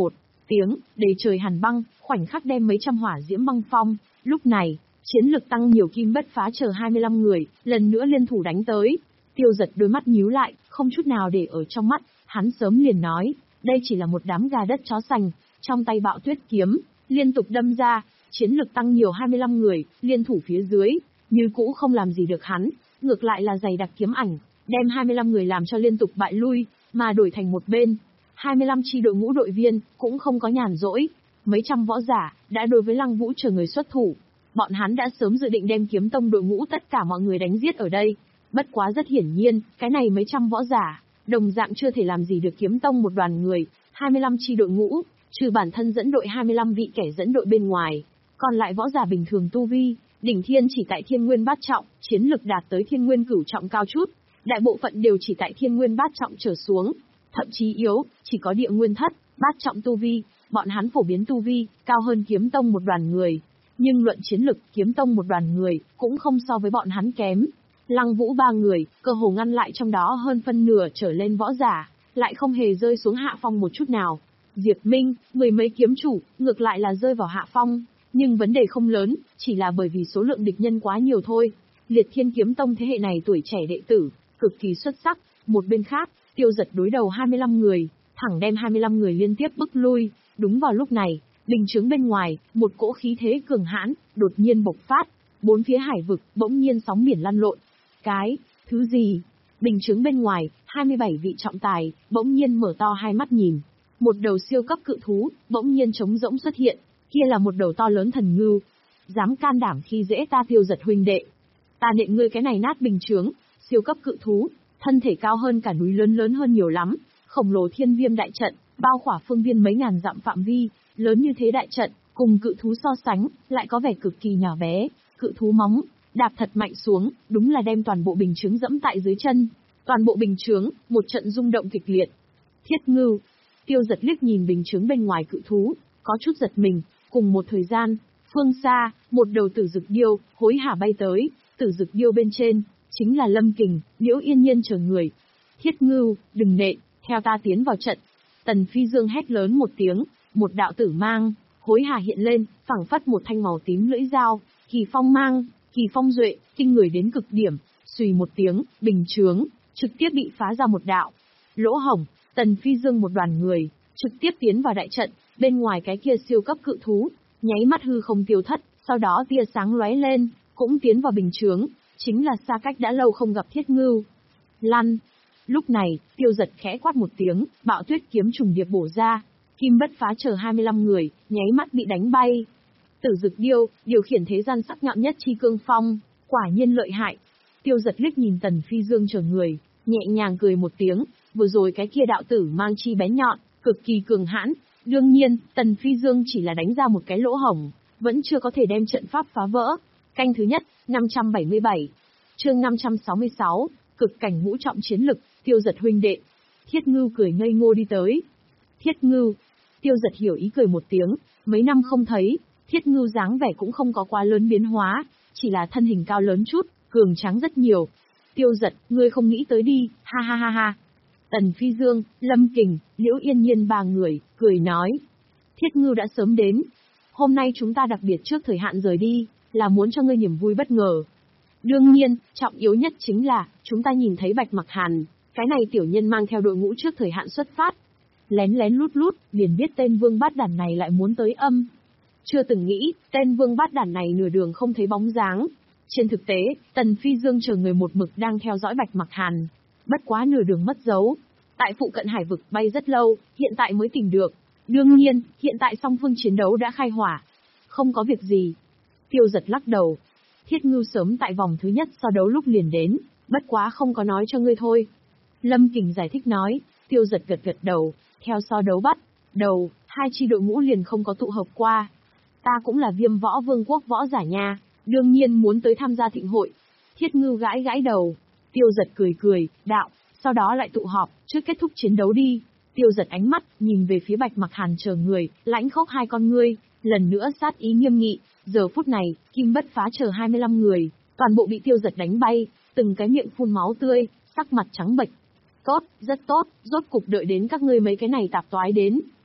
Speaker 1: tiếng, đầy trời hàn băng, khoảnh khắc đem mấy trăm hỏa diễm băng phong. Lúc này, chiến lực tăng nhiều kim bất phá chờ hai mươi lăm người, lần nữa liên thủ đánh tới. Tiêu Giật đôi mắt nhíu lại, không chút nào để ở trong mắt, hắn sớm liền nói, đây chỉ là một đám gà đất chó sành, trong tay bạo tuyết kiếm, liên tục đâm ra, chiến lực tăng nhiều hai mươi lăm người, liên thủ phía dưới, như cũ không làm gì được hắn, ngược lại là dày đặc kiếm ảnh, đem hai mươi lăm người làm cho liên tục bại lui, mà đổi thành một bên. hai mươi lăm chi đội ngũ đội viên, cũng không có nhàn rỗi, mấy trăm võ giả, đã đối với Lăng Vũ chờ người xuất thủ. Bọn hắn đã sớm dự định đem kiếm tông đội ngũ tất cả mọi người đánh giết ở đây. Bất quá rất hiển nhiên, cái này mấy trăm võ giả, đồng dạng chưa thể làm gì được kiếm tông một đoàn người, hai mươi lăm chi đội ngũ, trừ bản thân dẫn đội hai mươi lăm vị kẻ dẫn đội bên ngoài. Còn lại võ giả bình thường tu vi, đỉnh thiên chỉ tại thiên nguyên bát trọng, chiến lực đạt tới thiên nguyên cửu trọng cao chút. Đại bộ phận đều chỉ tại thiên nguyên bát trọng trở xuống. Thậm chí yếu, chỉ có địa nguyên thất, bát trọng tu vi, bọn hắn phổ biến tu vi, cao hơn kiếm tông một đoàn người. Nhưng luận chiến lực, kiếm tông một đoàn người, cũng không so với bọn hắn kém. Lăng Vũ ba người, cơ hồ ngăn lại trong đó hơn phân nửa trở lên võ giả, lại không hề rơi xuống hạ phong một chút nào. Diệp Minh, mười mấy kiếm chủ, ngược lại là rơi vào hạ phong, nhưng vấn đề không lớn, chỉ là bởi vì số lượng địch nhân quá nhiều thôi. Liệt Thiên Kiếm Tông thế hệ này tuổi trẻ đệ tử, cực kỳ xuất sắc. Một bên khác, Tiêu Giật đối đầu hai mươi lăm người, thẳng đem hai mươi lăm người liên tiếp bức lui. Đúng vào lúc này, bình chướng bên ngoài, một cỗ khí thế cường hãn, đột nhiên bộc phát. Bốn phía hải vực, bỗng nhiên sóng biển lăn lộn. Cái, thứ gì? Bình chướng bên ngoài, hai mươi bảy vị trọng tài, bỗng nhiên mở to hai mắt nhìn. Một đầu siêu cấp cự thú, bỗng nhiên trống rỗng xuất hiện. Kia là một đầu to lớn thần ngưu. Dám can đảm khi dễ ta Tiêu Giật huynh đệ. Ta nện ngươi cái này nát bình chướng. Siêu cấp cự thú, thân thể cao hơn cả núi, lớn lớn hơn nhiều lắm. Khổng lồ thiên viêm đại trận, bao khỏa phương viên mấy ngàn dặm phạm vi, lớn như thế đại trận, cùng cự thú so sánh, lại có vẻ cực kỳ nhỏ bé. Cự thú móng, đạp thật mạnh xuống, đúng là đem toàn bộ bình chướng dẫm tại dưới chân. Toàn bộ bình chướng, một trận rung động kịch liệt. Thiết ngưu. Tiêu Giật liếc nhìn bình chướng bên ngoài cự thú, có chút giật mình. Cùng một thời gian, phương xa, một đầu tử dực điêu, hối hả bay tới. Tử dực điêu bên trên, chính là Lâm Kình, Liễu Yên Nhiên chờ người. Thiết ngưu, đừng nện, theo ta tiến vào trận. Tần Phi Dương hét lớn một tiếng, một đạo tử mang, hối hả hiện lên, phảng phất một thanh màu tím lưỡi dao, kỳ phong mang, kỳ phong duệ, kinh người đến cực điểm. Xùy một tiếng, bình chướng, trực tiếp bị phá ra một đạo lỗ hổng. Tần Phi Dương một đoàn người, trực tiếp tiến vào đại trận, bên ngoài cái kia siêu cấp cự thú, nháy mắt hư không tiêu thất, sau đó tia sáng lóe lên, cũng tiến vào bình chướng, chính là xa cách đã lâu không gặp Thiết ngưu. Lăn! Lúc này, Tiêu Giật khẽ quát một tiếng, bạo tuyết kiếm trùng điệp bổ ra, kim bất phá chờ hai mươi lăm người, nháy mắt bị đánh bay. Tử dực điêu, điều khiển thế gian sắc nhọn nhất chi cương phong, quả nhiên lợi hại. Tiêu Giật liếc nhìn Tần Phi Dương chờ người, nhẹ nhàng cười một tiếng, vừa rồi cái kia đạo tử mang chi bén nhọn, cực kỳ cường hãn. Đương nhiên, Tần Phi Dương chỉ là đánh ra một cái lỗ hổng, vẫn chưa có thể đem trận pháp phá vỡ. Canh thứ nhất, năm trăm bảy mươi bảy. Chương năm trăm sáu mươi sáu, cực cảnh ngũ trọng chiến lực, Tiêu Giật huynh đệ. Thiết ngưu cười ngây ngô đi tới. Thiết ngưu. Tiêu Giật hiểu ý cười một tiếng, mấy năm không thấy, Thiết ngưu dáng vẻ cũng không có quá lớn biến hóa, chỉ là thân hình cao lớn chút, cường tráng rất nhiều. Tiêu Giật, ngươi không nghĩ tới đi, ha ha ha ha. Tần Phi Dương, Lâm Kình, Liễu Yên Nhiên ba người, cười nói. Thiết ngưu đã sớm đến. Hôm nay chúng ta đặc biệt trước thời hạn rời đi, là muốn cho ngươi niềm vui bất ngờ. Đương nhiên, trọng yếu nhất chính là, chúng ta nhìn thấy Bạch Mặc Hàn, cái này tiểu nhân mang theo đội ngũ trước thời hạn xuất phát. Lén lén lút lút, liền biết tên vương bát đản này lại muốn tới âm. Chưa từng nghĩ, tên vương bát đản này nửa đường không thấy bóng dáng. Trên thực tế, Tần Phi Dương chờ người một mực đang theo dõi Bạch Mặc Hàn. Bất quá nửa đường mất dấu. Tại phụ cận hải vực bay rất lâu, hiện tại mới tìm được. Đương nhiên, hiện tại song phương chiến đấu đã khai hỏa. Không có việc gì. Tiêu Giật lắc đầu. Thiết ngưu sớm tại vòng thứ nhất so đấu lúc liền đến, bất quá không có nói cho ngươi thôi. Lâm Kình giải thích nói. Tiêu Giật gật gật đầu, theo so đấu bắt đầu, hai chi đội ngũ liền không có tụ hợp qua. Ta cũng là Viêm Võ Vương quốc võ giả nha, đương nhiên muốn tới tham gia thịnh hội. Thiết ngưu gãi gãi đầu. Tiêu Giật cười cười, đạo, sau đó lại tụ họp, trước kết thúc chiến đấu đi. Tiêu Giật ánh mắt, nhìn về phía Bạch Mặc Hàn chờ người, lãnh khốc hai con ngươi, lần nữa sát ý nghiêm nghị. Giờ phút này, kim bất phá chờ hai mươi lăm người, toàn bộ bị Tiêu Giật đánh bay, từng cái miệng phun máu tươi, sắc mặt trắng bệch. Tốt, rất tốt, rốt cục đợi đến các ngươi mấy cái này tạp toái đến.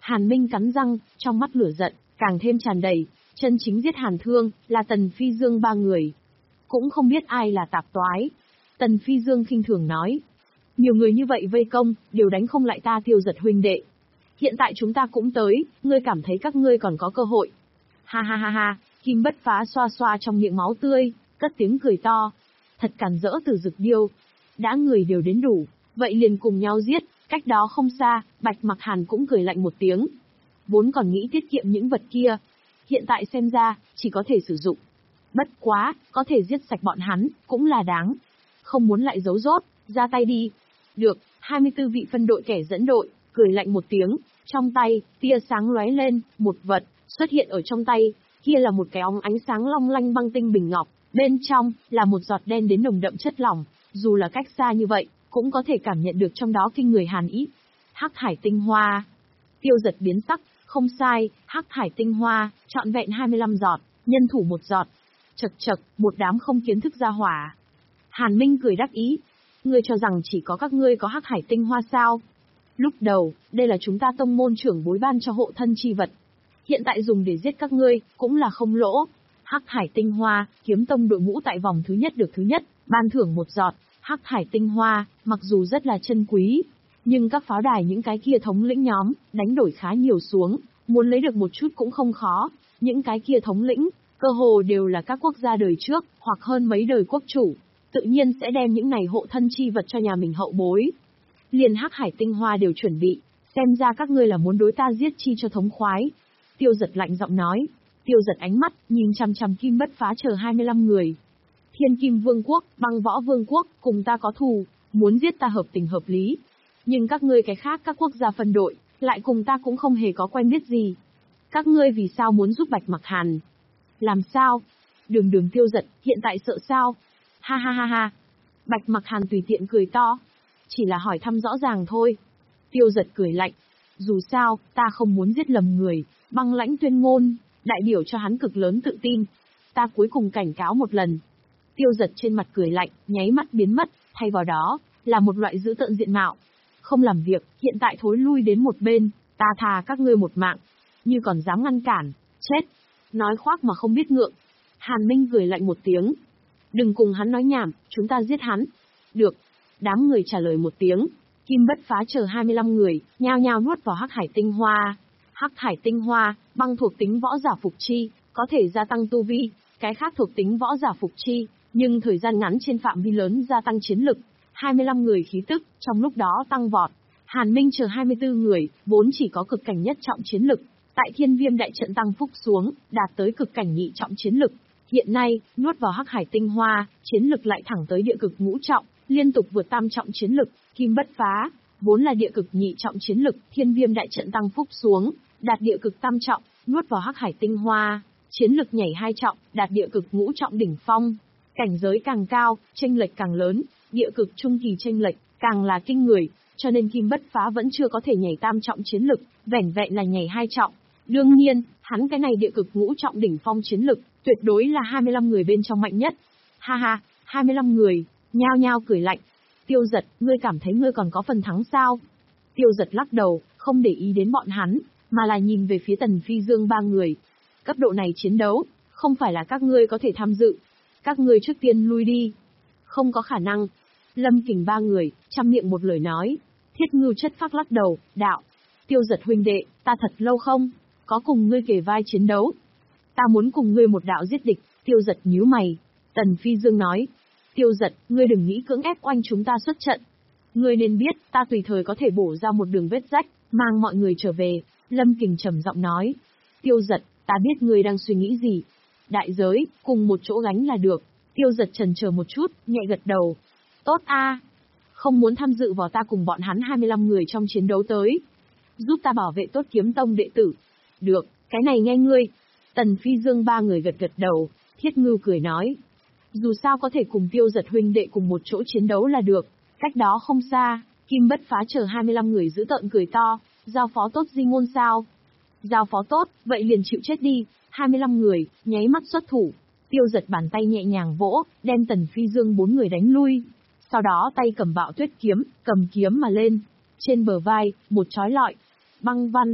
Speaker 1: Hàn Minh cắn răng, trong mắt lửa giận, càng thêm tràn đầy, chân chính giết Hàn Thương, là Tần Phi Dương ba người. Cũng không biết ai là tạp toái. Tần Phi Dương khinh thường nói. Nhiều người như vậy vây công, đều đánh không lại ta Tiêu Giật huynh đệ. Hiện tại chúng ta cũng tới, ngươi cảm thấy các ngươi còn có cơ hội. Ha ha ha ha, Kim Bất Phá xoa xoa trong miệng máu tươi, cất tiếng cười to. Thật càn rỡ Từ Dực Điêu. Đã người đều đến đủ, vậy liền cùng nhau giết. Cách đó không xa, Bạch Mặc Hàn cũng cười lạnh một tiếng. Vốn còn nghĩ tiết kiệm những vật kia, hiện tại xem ra, chỉ có thể sử dụng. Bất quá, có thể giết sạch bọn hắn, cũng là đáng. Không muốn lại giấu rốt, ra tay đi. Được, hai mươi tư vị phân đội kẻ dẫn đội, cười lạnh một tiếng, trong tay, tia sáng lóe lên, một vật, xuất hiện ở trong tay, kia là một cái óng ánh sáng long lanh băng tinh bình ngọc, bên trong, là một giọt đen đến nồng đậm chất lỏng, dù là cách xa như vậy, cũng có thể cảm nhận được trong đó kinh người hàn ý. Hắc Hải Tinh Hoa. Tiêu Giật biến sắc, không sai, Hắc Hải Tinh Hoa, trọn vẹn hai mươi lăm giọt, nhân thủ một giọt. Chật chật, một đám không kiến thức ra hỏa. Hàn Minh cười đắc ý. Ngươi cho rằng chỉ có các ngươi có Hắc Hải Tinh Hoa sao? Lúc đầu, đây là chúng ta tông môn trưởng bối ban cho hộ thân chi vật. Hiện tại dùng để giết các ngươi, cũng là không lỗ. Hắc Hải Tinh Hoa, kiếm tông đội ngũ tại vòng thứ nhất được thứ nhất, ban thưởng một giọt. Hắc Hải Tinh Hoa, mặc dù rất là chân quý, nhưng các pháo đài những cái kia thống lĩnh nhóm, đánh đổi khá nhiều xuống, muốn lấy được một chút cũng không khó. Những cái kia thống lĩnh, cơ hồ đều là các quốc gia đời trước, hoặc hơn mấy đời quốc chủ, tự nhiên sẽ đem những này hộ thân chi vật cho nhà mình hậu bối. Liền Hắc Hải Tinh Hoa đều chuẩn bị, xem ra các ngươi là muốn đối ta giết chi cho thống khoái. Tiêu Giật lạnh giọng nói. Tiêu Giật ánh mắt, nhìn chằm chằm Kim Bất Phá chờ hai mươi lăm người. Thiên Kim Vương quốc, Băng Võ Vương quốc, cùng ta có thù, muốn giết ta hợp tình hợp lý. Nhưng các ngươi cái khác các quốc gia phân đội, lại cùng ta cũng không hề có quen biết gì. Các ngươi vì sao muốn giúp Bạch Mặc Hàn? Làm sao? Đường đường Tiêu Giật, hiện tại sợ sao? Ha ha ha ha. Bạch Mặc Hàn tùy tiện cười to. Chỉ là hỏi thăm rõ ràng thôi. Tiêu Giật cười lạnh. Dù sao, ta không muốn giết lầm người, băng lãnh tuyên ngôn, đại biểu cho hắn cực lớn tự tin. Ta cuối cùng cảnh cáo một lần. Tiêu Giật trên mặt cười lạnh, nháy mắt biến mất, thay vào đó, là một loại dữ tợn diện mạo. Không làm việc, hiện tại thối lui đến một bên, ta thà các ngươi một mạng. Như còn dám ngăn cản, chết. Nói khoác mà không biết ngượng. Hàn Minh cười lạnh một tiếng. Đừng cùng hắn nói nhảm, chúng ta giết hắn. Được. Đám người trả lời một tiếng. Kim Bất Phá chờ hai mươi lăm người, nhao nhao nuốt vào Hắc Hải Tinh Hoa. Hắc Hải Tinh Hoa, băng thuộc tính võ giả phục chi, có thể gia tăng tu vi, cái khác thuộc tính võ giả phục chi, nhưng thời gian ngắn trên phạm vi lớn gia tăng chiến lực. hai mươi lăm người khí tức, trong lúc đó tăng vọt. Hàn Minh chờ hai mươi tư người, vốn chỉ có cực cảnh nhất trọng chiến lực, tại Thiên Viêm đại trận tăng phúc xuống, đạt tới cực cảnh nhị trọng chiến lực. Hiện nay, nuốt vào Hắc Hải Tinh Hoa, chiến lực lại thẳng tới địa cực ngũ trọng, liên tục vượt tam trọng chiến lực. Kim Bất Phá, vốn là địa cực nhị trọng chiến lực, Thiên Viêm đại trận tăng phúc xuống, đạt địa cực tam trọng, nuốt vào Hắc Hải Tinh Hoa, chiến lực nhảy hai trọng, đạt địa cực ngũ trọng đỉnh phong. Cảnh giới càng cao, chênh lệch càng lớn, địa cực trung kỳ chênh lệch càng là kinh người, cho nên Kim Bất Phá vẫn chưa có thể nhảy tam trọng chiến lực, vẻn vẹn là nhảy hai trọng. Đương nhiên, hắn cái này địa cực ngũ trọng đỉnh phong chiến lực, tuyệt đối là hai mươi lăm người bên trong mạnh nhất. Ha ha, hai mươi lăm người, nhao nhao cười lạnh. Tiêu Giật, ngươi cảm thấy ngươi còn có phần thắng sao? Tiêu Giật lắc đầu, không để ý đến bọn hắn, mà là nhìn về phía Tần Phi Dương ba người. Cấp độ này chiến đấu, không phải là các ngươi có thể tham dự. Các ngươi trước tiên lui đi. Không có khả năng. Lâm Kình ba người, trăm miệng một lời nói. Thiết Ngưu chất phác lắc đầu, đạo. Tiêu Giật huynh đệ, ta thật lâu không có cùng ngươi kề vai chiến đấu. Ta muốn cùng ngươi một đạo giết địch. Tiêu Giật nhíu mày. Tần Phi Dương nói. Tiêu Giật, ngươi đừng nghĩ cưỡng ép oanh chúng ta xuất trận. Ngươi nên biết, ta tùy thời có thể bổ ra một đường vết rách, mang mọi người trở về. Lâm Kình trầm giọng nói. Tiêu Giật, ta biết ngươi đang suy nghĩ gì. Đại giới, cùng một chỗ gánh là được. Tiêu Giật chần chờ một chút, nhẹ gật đầu. Tốt a, không muốn tham dự vào ta cùng bọn hắn hai mươi lăm người trong chiến đấu tới. Giúp ta bảo vệ tốt kiếm tông đệ tử. Được, cái này nghe ngươi. Tần Phi Dương ba người gật gật đầu. Thiết Ngưu cười nói. Dù sao có thể cùng Tiêu Giật huynh đệ cùng một chỗ chiến đấu là được. Cách đó không xa, Kim Bất Phá chờ hai mươi lăm người giữ tợn cười to. Giao phó tốt di ngôn sao? Giao phó tốt, vậy liền chịu chết đi. hai mươi lăm người, nháy mắt xuất thủ. Tiêu Giật bàn tay nhẹ nhàng vỗ, đem Tần Phi Dương bốn người đánh lui. Sau đó tay cầm Bạo Tuyết kiếm, cầm kiếm mà lên. Trên bờ vai, một chói lọi. Băng văn,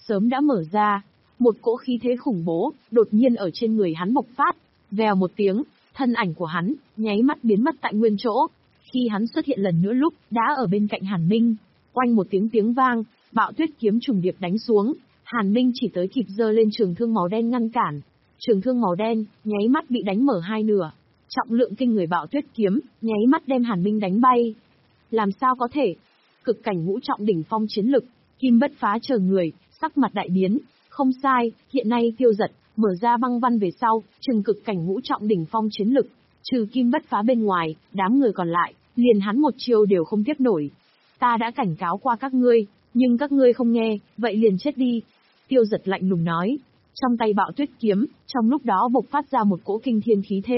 Speaker 1: sớm đã mở ra. Một cỗ khí thế khủng bố, đột nhiên ở trên người hắn bộc phát. Vèo một tiếng, thân ảnh của hắn, nháy mắt biến mất tại nguyên chỗ. Khi hắn xuất hiện lần nữa lúc, đã ở bên cạnh Hàn Minh. Oanh một tiếng tiếng vang, bạo tuyết kiếm trùng điệp đánh xuống. Hàn Minh chỉ tới kịp giơ lên trường thương màu đen ngăn cản. Trường thương màu đen, nháy mắt bị đánh mở hai nửa. Trọng lượng kinh người bạo tuyết kiếm, nháy mắt đem Hàn Minh đánh bay. Làm sao có thể? Cực cảnh ngũ trọng đỉnh phong chiến lực, Kim Bất Phá chờ người, sắc mặt đại biến. Không sai, hiện nay Tiêu Dật, mở ra băng văn về sau, trừng cực cảnh ngũ trọng đỉnh phong chiến lực. Trừ Kim Bất Phá bên ngoài, đám người còn lại, liền hắn một chiêu đều không tiếp nổi. Ta đã cảnh cáo qua các ngươi, nhưng các ngươi không nghe, vậy liền chết đi. Tiêu Dật lạnh lùng nói. Trong tay bạo tuyết kiếm, trong lúc đó bộc phát ra một cỗ kinh thiên khí thế.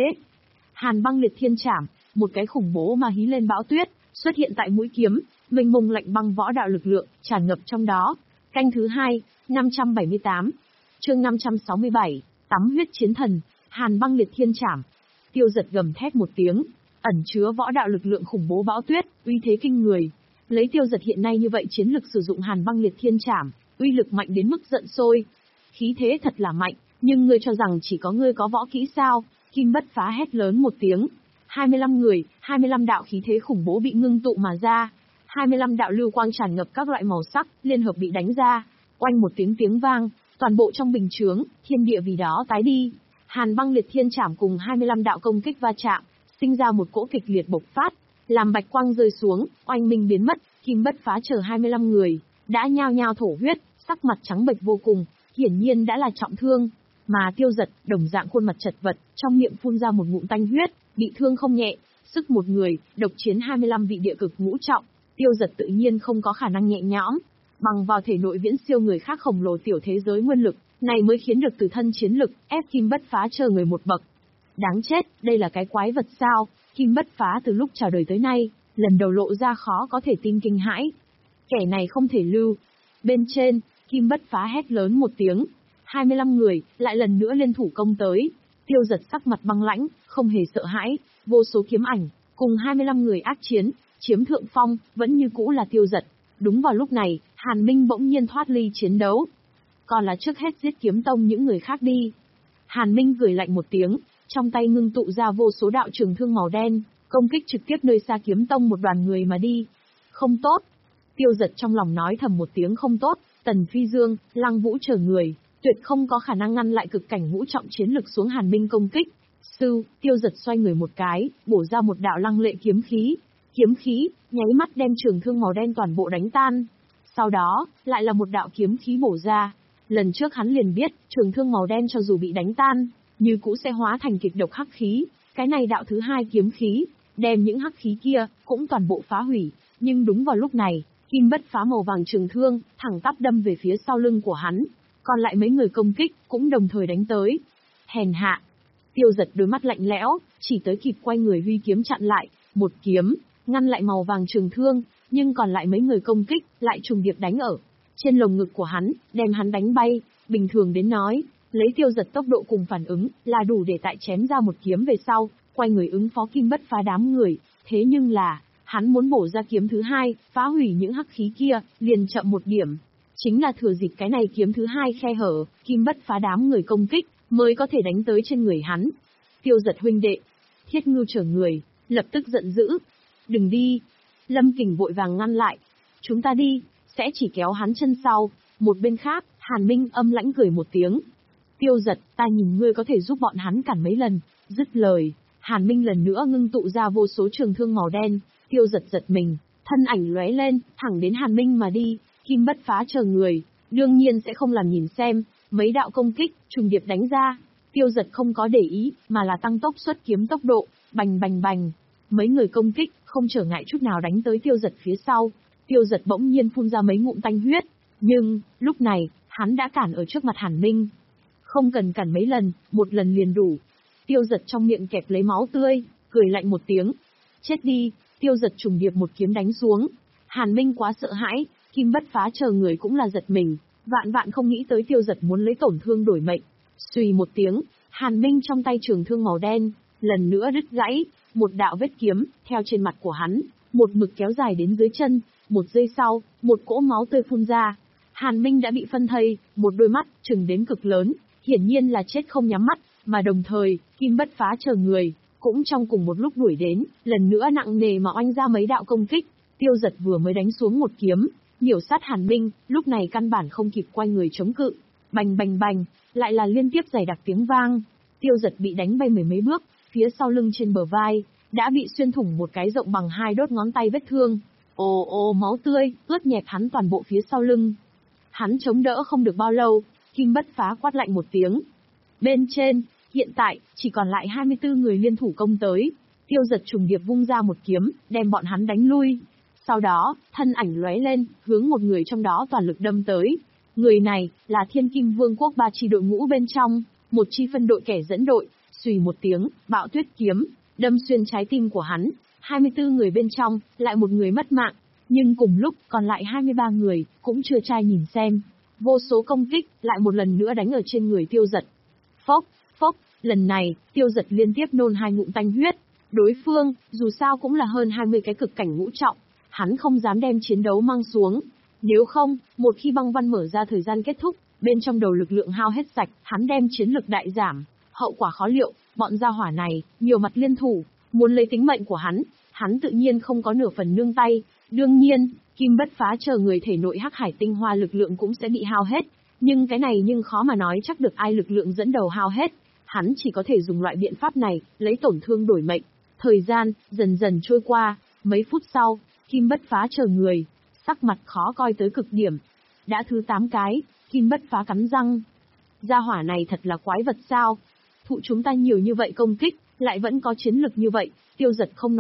Speaker 1: Hàn băng liệt thiên trảm, một cái khủng bố mà hí lên bão tuyết, xuất hiện tại mũi kiếm, mênh mông lạnh băng võ đạo lực lượng, tràn ngập trong đó. Canh thứ hai, năm trăm bảy mươi tám. Chương năm trăm sáu mươi bảy, tắm huyết chiến thần, Hàn băng liệt thiên trảm. Tiêu Dật gầm thét một tiếng, ẩn chứa võ đạo lực lượng khủng bố bão tuyết, uy thế kinh người. Lấy Tiêu Dật hiện nay như vậy chiến lực sử dụng Hàn băng liệt thiên trảm, uy lực mạnh đến mức giận sôi. Khí thế thật là mạnh, nhưng ngươi cho rằng chỉ có ngươi có võ kỹ sao? Kim Bất Phá hét lớn một tiếng. hai mươi lăm người, hai mươi lăm đạo khí thế khủng bố bị ngưng tụ mà ra. hai mươi lăm đạo lưu quang tràn ngập các loại màu sắc, liên hợp bị đánh ra. Oanh một tiếng tiếng vang, toàn bộ trong bình chướng, thiên địa vì đó tái đi. Hàn băng liệt thiên trảm cùng hai mươi lăm đạo công kích va chạm, sinh ra một cỗ kịch liệt bộc phát, làm bạch quang rơi xuống, oanh minh biến mất. Kim Bất Phá chờ hai mươi lăm người, đã nhao nhao thổ huyết, sắc mặt trắng bệch vô cùng, hiển nhiên đã là trọng thương. Mà Tiêu Dật, đồng dạng khuôn mặt chật vật, trong miệng phun ra một ngụm tanh huyết, bị thương không nhẹ, sức một người, độc chiến hai mươi lăm vị địa cực ngũ trọng, Tiêu Dật tự nhiên không có khả năng nhẹ nhõm, bằng vào thể nội viễn siêu người khác khổng lồ tiểu thế giới nguyên lực, này mới khiến được từ thân chiến lực, ép Kim Bất Phá chờ người một bậc. Đáng chết, đây là cái quái vật sao? Kim Bất Phá từ lúc chào đời tới nay, lần đầu lộ ra khó có thể tin kinh hãi. Kẻ này không thể lưu. Bên trên, Kim Bất Phá hét lớn một tiếng. hai mươi lăm người, lại lần nữa lên thủ công tới. Tiêu Dật sắc mặt băng lãnh, không hề sợ hãi, vô số kiếm ảnh, cùng hai mươi lăm người ác chiến, chiếm thượng phong, vẫn như cũ là Tiêu Dật. Đúng vào lúc này, Hàn Minh bỗng nhiên thoát ly chiến đấu. Còn là trước hết giết kiếm tông những người khác đi. Hàn Minh cười lạnh một tiếng, trong tay ngưng tụ ra vô số đạo trường thương màu đen, công kích trực tiếp nơi xa kiếm tông một đoàn người mà đi. Không tốt. Tiêu Dật trong lòng nói thầm một tiếng không tốt, Tần Phi Dương, Lăng Vũ chờ người, tuyệt không có khả năng ngăn lại cực cảnh ngũ trọng chiến lực xuống Hàn Minh công kích. Sư, Tiêu Dật xoay người một cái, bổ ra một đạo lăng lệ kiếm khí. Kiếm khí, nháy mắt đem trường thương màu đen toàn bộ đánh tan. Sau đó, lại là một đạo kiếm khí bổ ra. Lần trước hắn liền biết, trường thương màu đen cho dù bị đánh tan, như cũ sẽ hóa thành kịch độc hắc khí. Cái này đạo thứ hai kiếm khí, đem những hắc khí kia, cũng toàn bộ phá hủy. Nhưng đúng vào lúc này, Kim Bất Phá màu vàng trường thương, thẳng tắp đâm về phía sau lưng của hắn. Còn lại mấy người công kích, cũng đồng thời đánh tới. Hèn hạ. Tiêu Dật đôi mắt lạnh lẽo, chỉ tới kịp quay người huy kiếm chặn lại, một kiếm, ngăn lại màu vàng trường thương, nhưng còn lại mấy người công kích, lại trùng điệp đánh ở trên lồng ngực của hắn, đem hắn đánh bay. Bình thường đến nói, lấy Tiêu Dật tốc độ cùng phản ứng, là đủ để tại chém ra một kiếm về sau, quay người ứng phó Kim Bất Phá đám người. Thế nhưng là, hắn muốn bổ ra kiếm thứ hai, phá hủy những hắc khí kia, liền chậm một điểm. Chính là thừa dịp cái này kiếm thứ hai khe hở, Kim Bất Phá đám người công kích, mới có thể đánh tới trên người hắn. Tiêu Dật huynh đệ, Thiết Ngưu trở người, lập tức giận dữ. Đừng đi. Lâm Kình vội vàng ngăn lại. Chúng ta đi, sẽ chỉ kéo hắn chân sau. Một bên khác, Hàn Minh âm lãnh cười một tiếng. Tiêu Dật, ta nhìn ngươi có thể giúp bọn hắn cản mấy lần. Dứt lời, Hàn Minh lần nữa ngưng tụ ra vô số trường thương màu đen. Tiêu Dật giật mình, thân ảnh lóe lên, thẳng đến Hàn Minh mà đi. Kim Bất Phá chờ người, đương nhiên sẽ không làm nhìn xem, mấy đạo công kích, trùng điệp đánh ra. Tiêu Dật không có để ý, mà là tăng tốc xuất kiếm tốc độ, bành bành bành. Mấy người công kích, không trở ngại chút nào đánh tới Tiêu Dật phía sau. Tiêu Dật bỗng nhiên phun ra mấy ngụm tanh huyết, nhưng, lúc này, hắn đã cản ở trước mặt Hàn Minh. Không cần cản mấy lần, một lần liền đủ. Tiêu Dật trong miệng kẹp lấy máu tươi, cười lạnh một tiếng. Chết đi. Tiêu Dật trùng điệp một kiếm đánh xuống. Hàn Minh quá sợ hãi, Kim Bất Phá chờ người cũng là giật mình, vạn vạn không nghĩ tới Tiêu Dật muốn lấy tổn thương đổi mệnh. Xùy một tiếng, Hàn Minh trong tay trường thương màu đen, lần nữa đứt gãy, một đạo vết kiếm, theo trên mặt của hắn, một mực kéo dài đến dưới chân, một giây sau, một cỗ máu tươi phun ra. Hàn Minh đã bị phân thây, một đôi mắt trừng đến cực lớn, hiển nhiên là chết không nhắm mắt, mà đồng thời, Kim Bất Phá chờ người, cũng trong cùng một lúc đuổi đến, lần nữa nặng nề mà oanh ra mấy đạo công kích. Tiêu Dật vừa mới đánh xuống một kiếm, miểu sát Hàn Minh, lúc này căn bản không kịp quay người chống cự. Bành bành bành, lại là liên tiếp dày đặc tiếng vang. Tiêu Dật bị đánh bay mười mấy bước, phía sau lưng trên bờ vai, đã bị xuyên thủng một cái rộng bằng hai đốt ngón tay vết thương. Ồ ồ máu tươi, ướt nhẹp hắn toàn bộ phía sau lưng. Hắn chống đỡ không được bao lâu, Kim Bất Phá quát lạnh một tiếng. Bên trên, hiện tại, chỉ còn lại hai mươi tư người liên thủ công tới. Tiêu Dật trùng điệp vung ra một kiếm, đem bọn hắn đánh lui. Sau đó, thân ảnh lóe lên, hướng một người trong đó toàn lực đâm tới. Người này, là Thiên Kim Vương quốc ba chi đội ngũ bên trong, một chi phân đội kẻ dẫn đội, xùy một tiếng, bạo tuyết kiếm, đâm xuyên trái tim của hắn. hai mươi tư người bên trong, lại một người mất mạng. Nhưng cùng lúc, còn lại hai mươi ba người, cũng chưa trai nhìn xem. Vô số công kích, lại một lần nữa đánh ở trên người Tiêu Dật. Phốc, phốc, lần này, Tiêu Dật liên tiếp nôn hai ngụm tanh huyết. Đối phương, dù sao cũng là hơn hai mươi cái cực cảnh ngũ trọng. Hắn không dám đem chiến đấu mang xuống. Nếu không, một khi băng văn mở ra thời gian kết thúc, bên trong đầu lực lượng hao hết sạch, hắn đem chiến lực đại giảm. Hậu quả khó liệu, bọn gia hỏa này, nhiều mặt liên thủ, muốn lấy tính mệnh của hắn, hắn tự nhiên không có nửa phần nương tay. Đương nhiên, Kim Bất Phá chờ người thể nội hắc hải tinh hoa lực lượng cũng sẽ bị hao hết. Nhưng cái này nhưng khó mà nói chắc được ai lực lượng dẫn đầu hao hết. Hắn chỉ có thể dùng loại biện pháp này, lấy tổn thương đổi mệnh. Thời gian, dần dần trôi qua, mấy phút sau, Kim Bất Phá chờ người, sắc mặt khó coi tới cực điểm. Đã thứ tám cái, Kim Bất Phá cắn răng. Gia hỏa này thật là quái vật sao? Thụ chúng ta nhiều như vậy công kích, lại vẫn có chiến lực như vậy, Tiêu Dật không nói.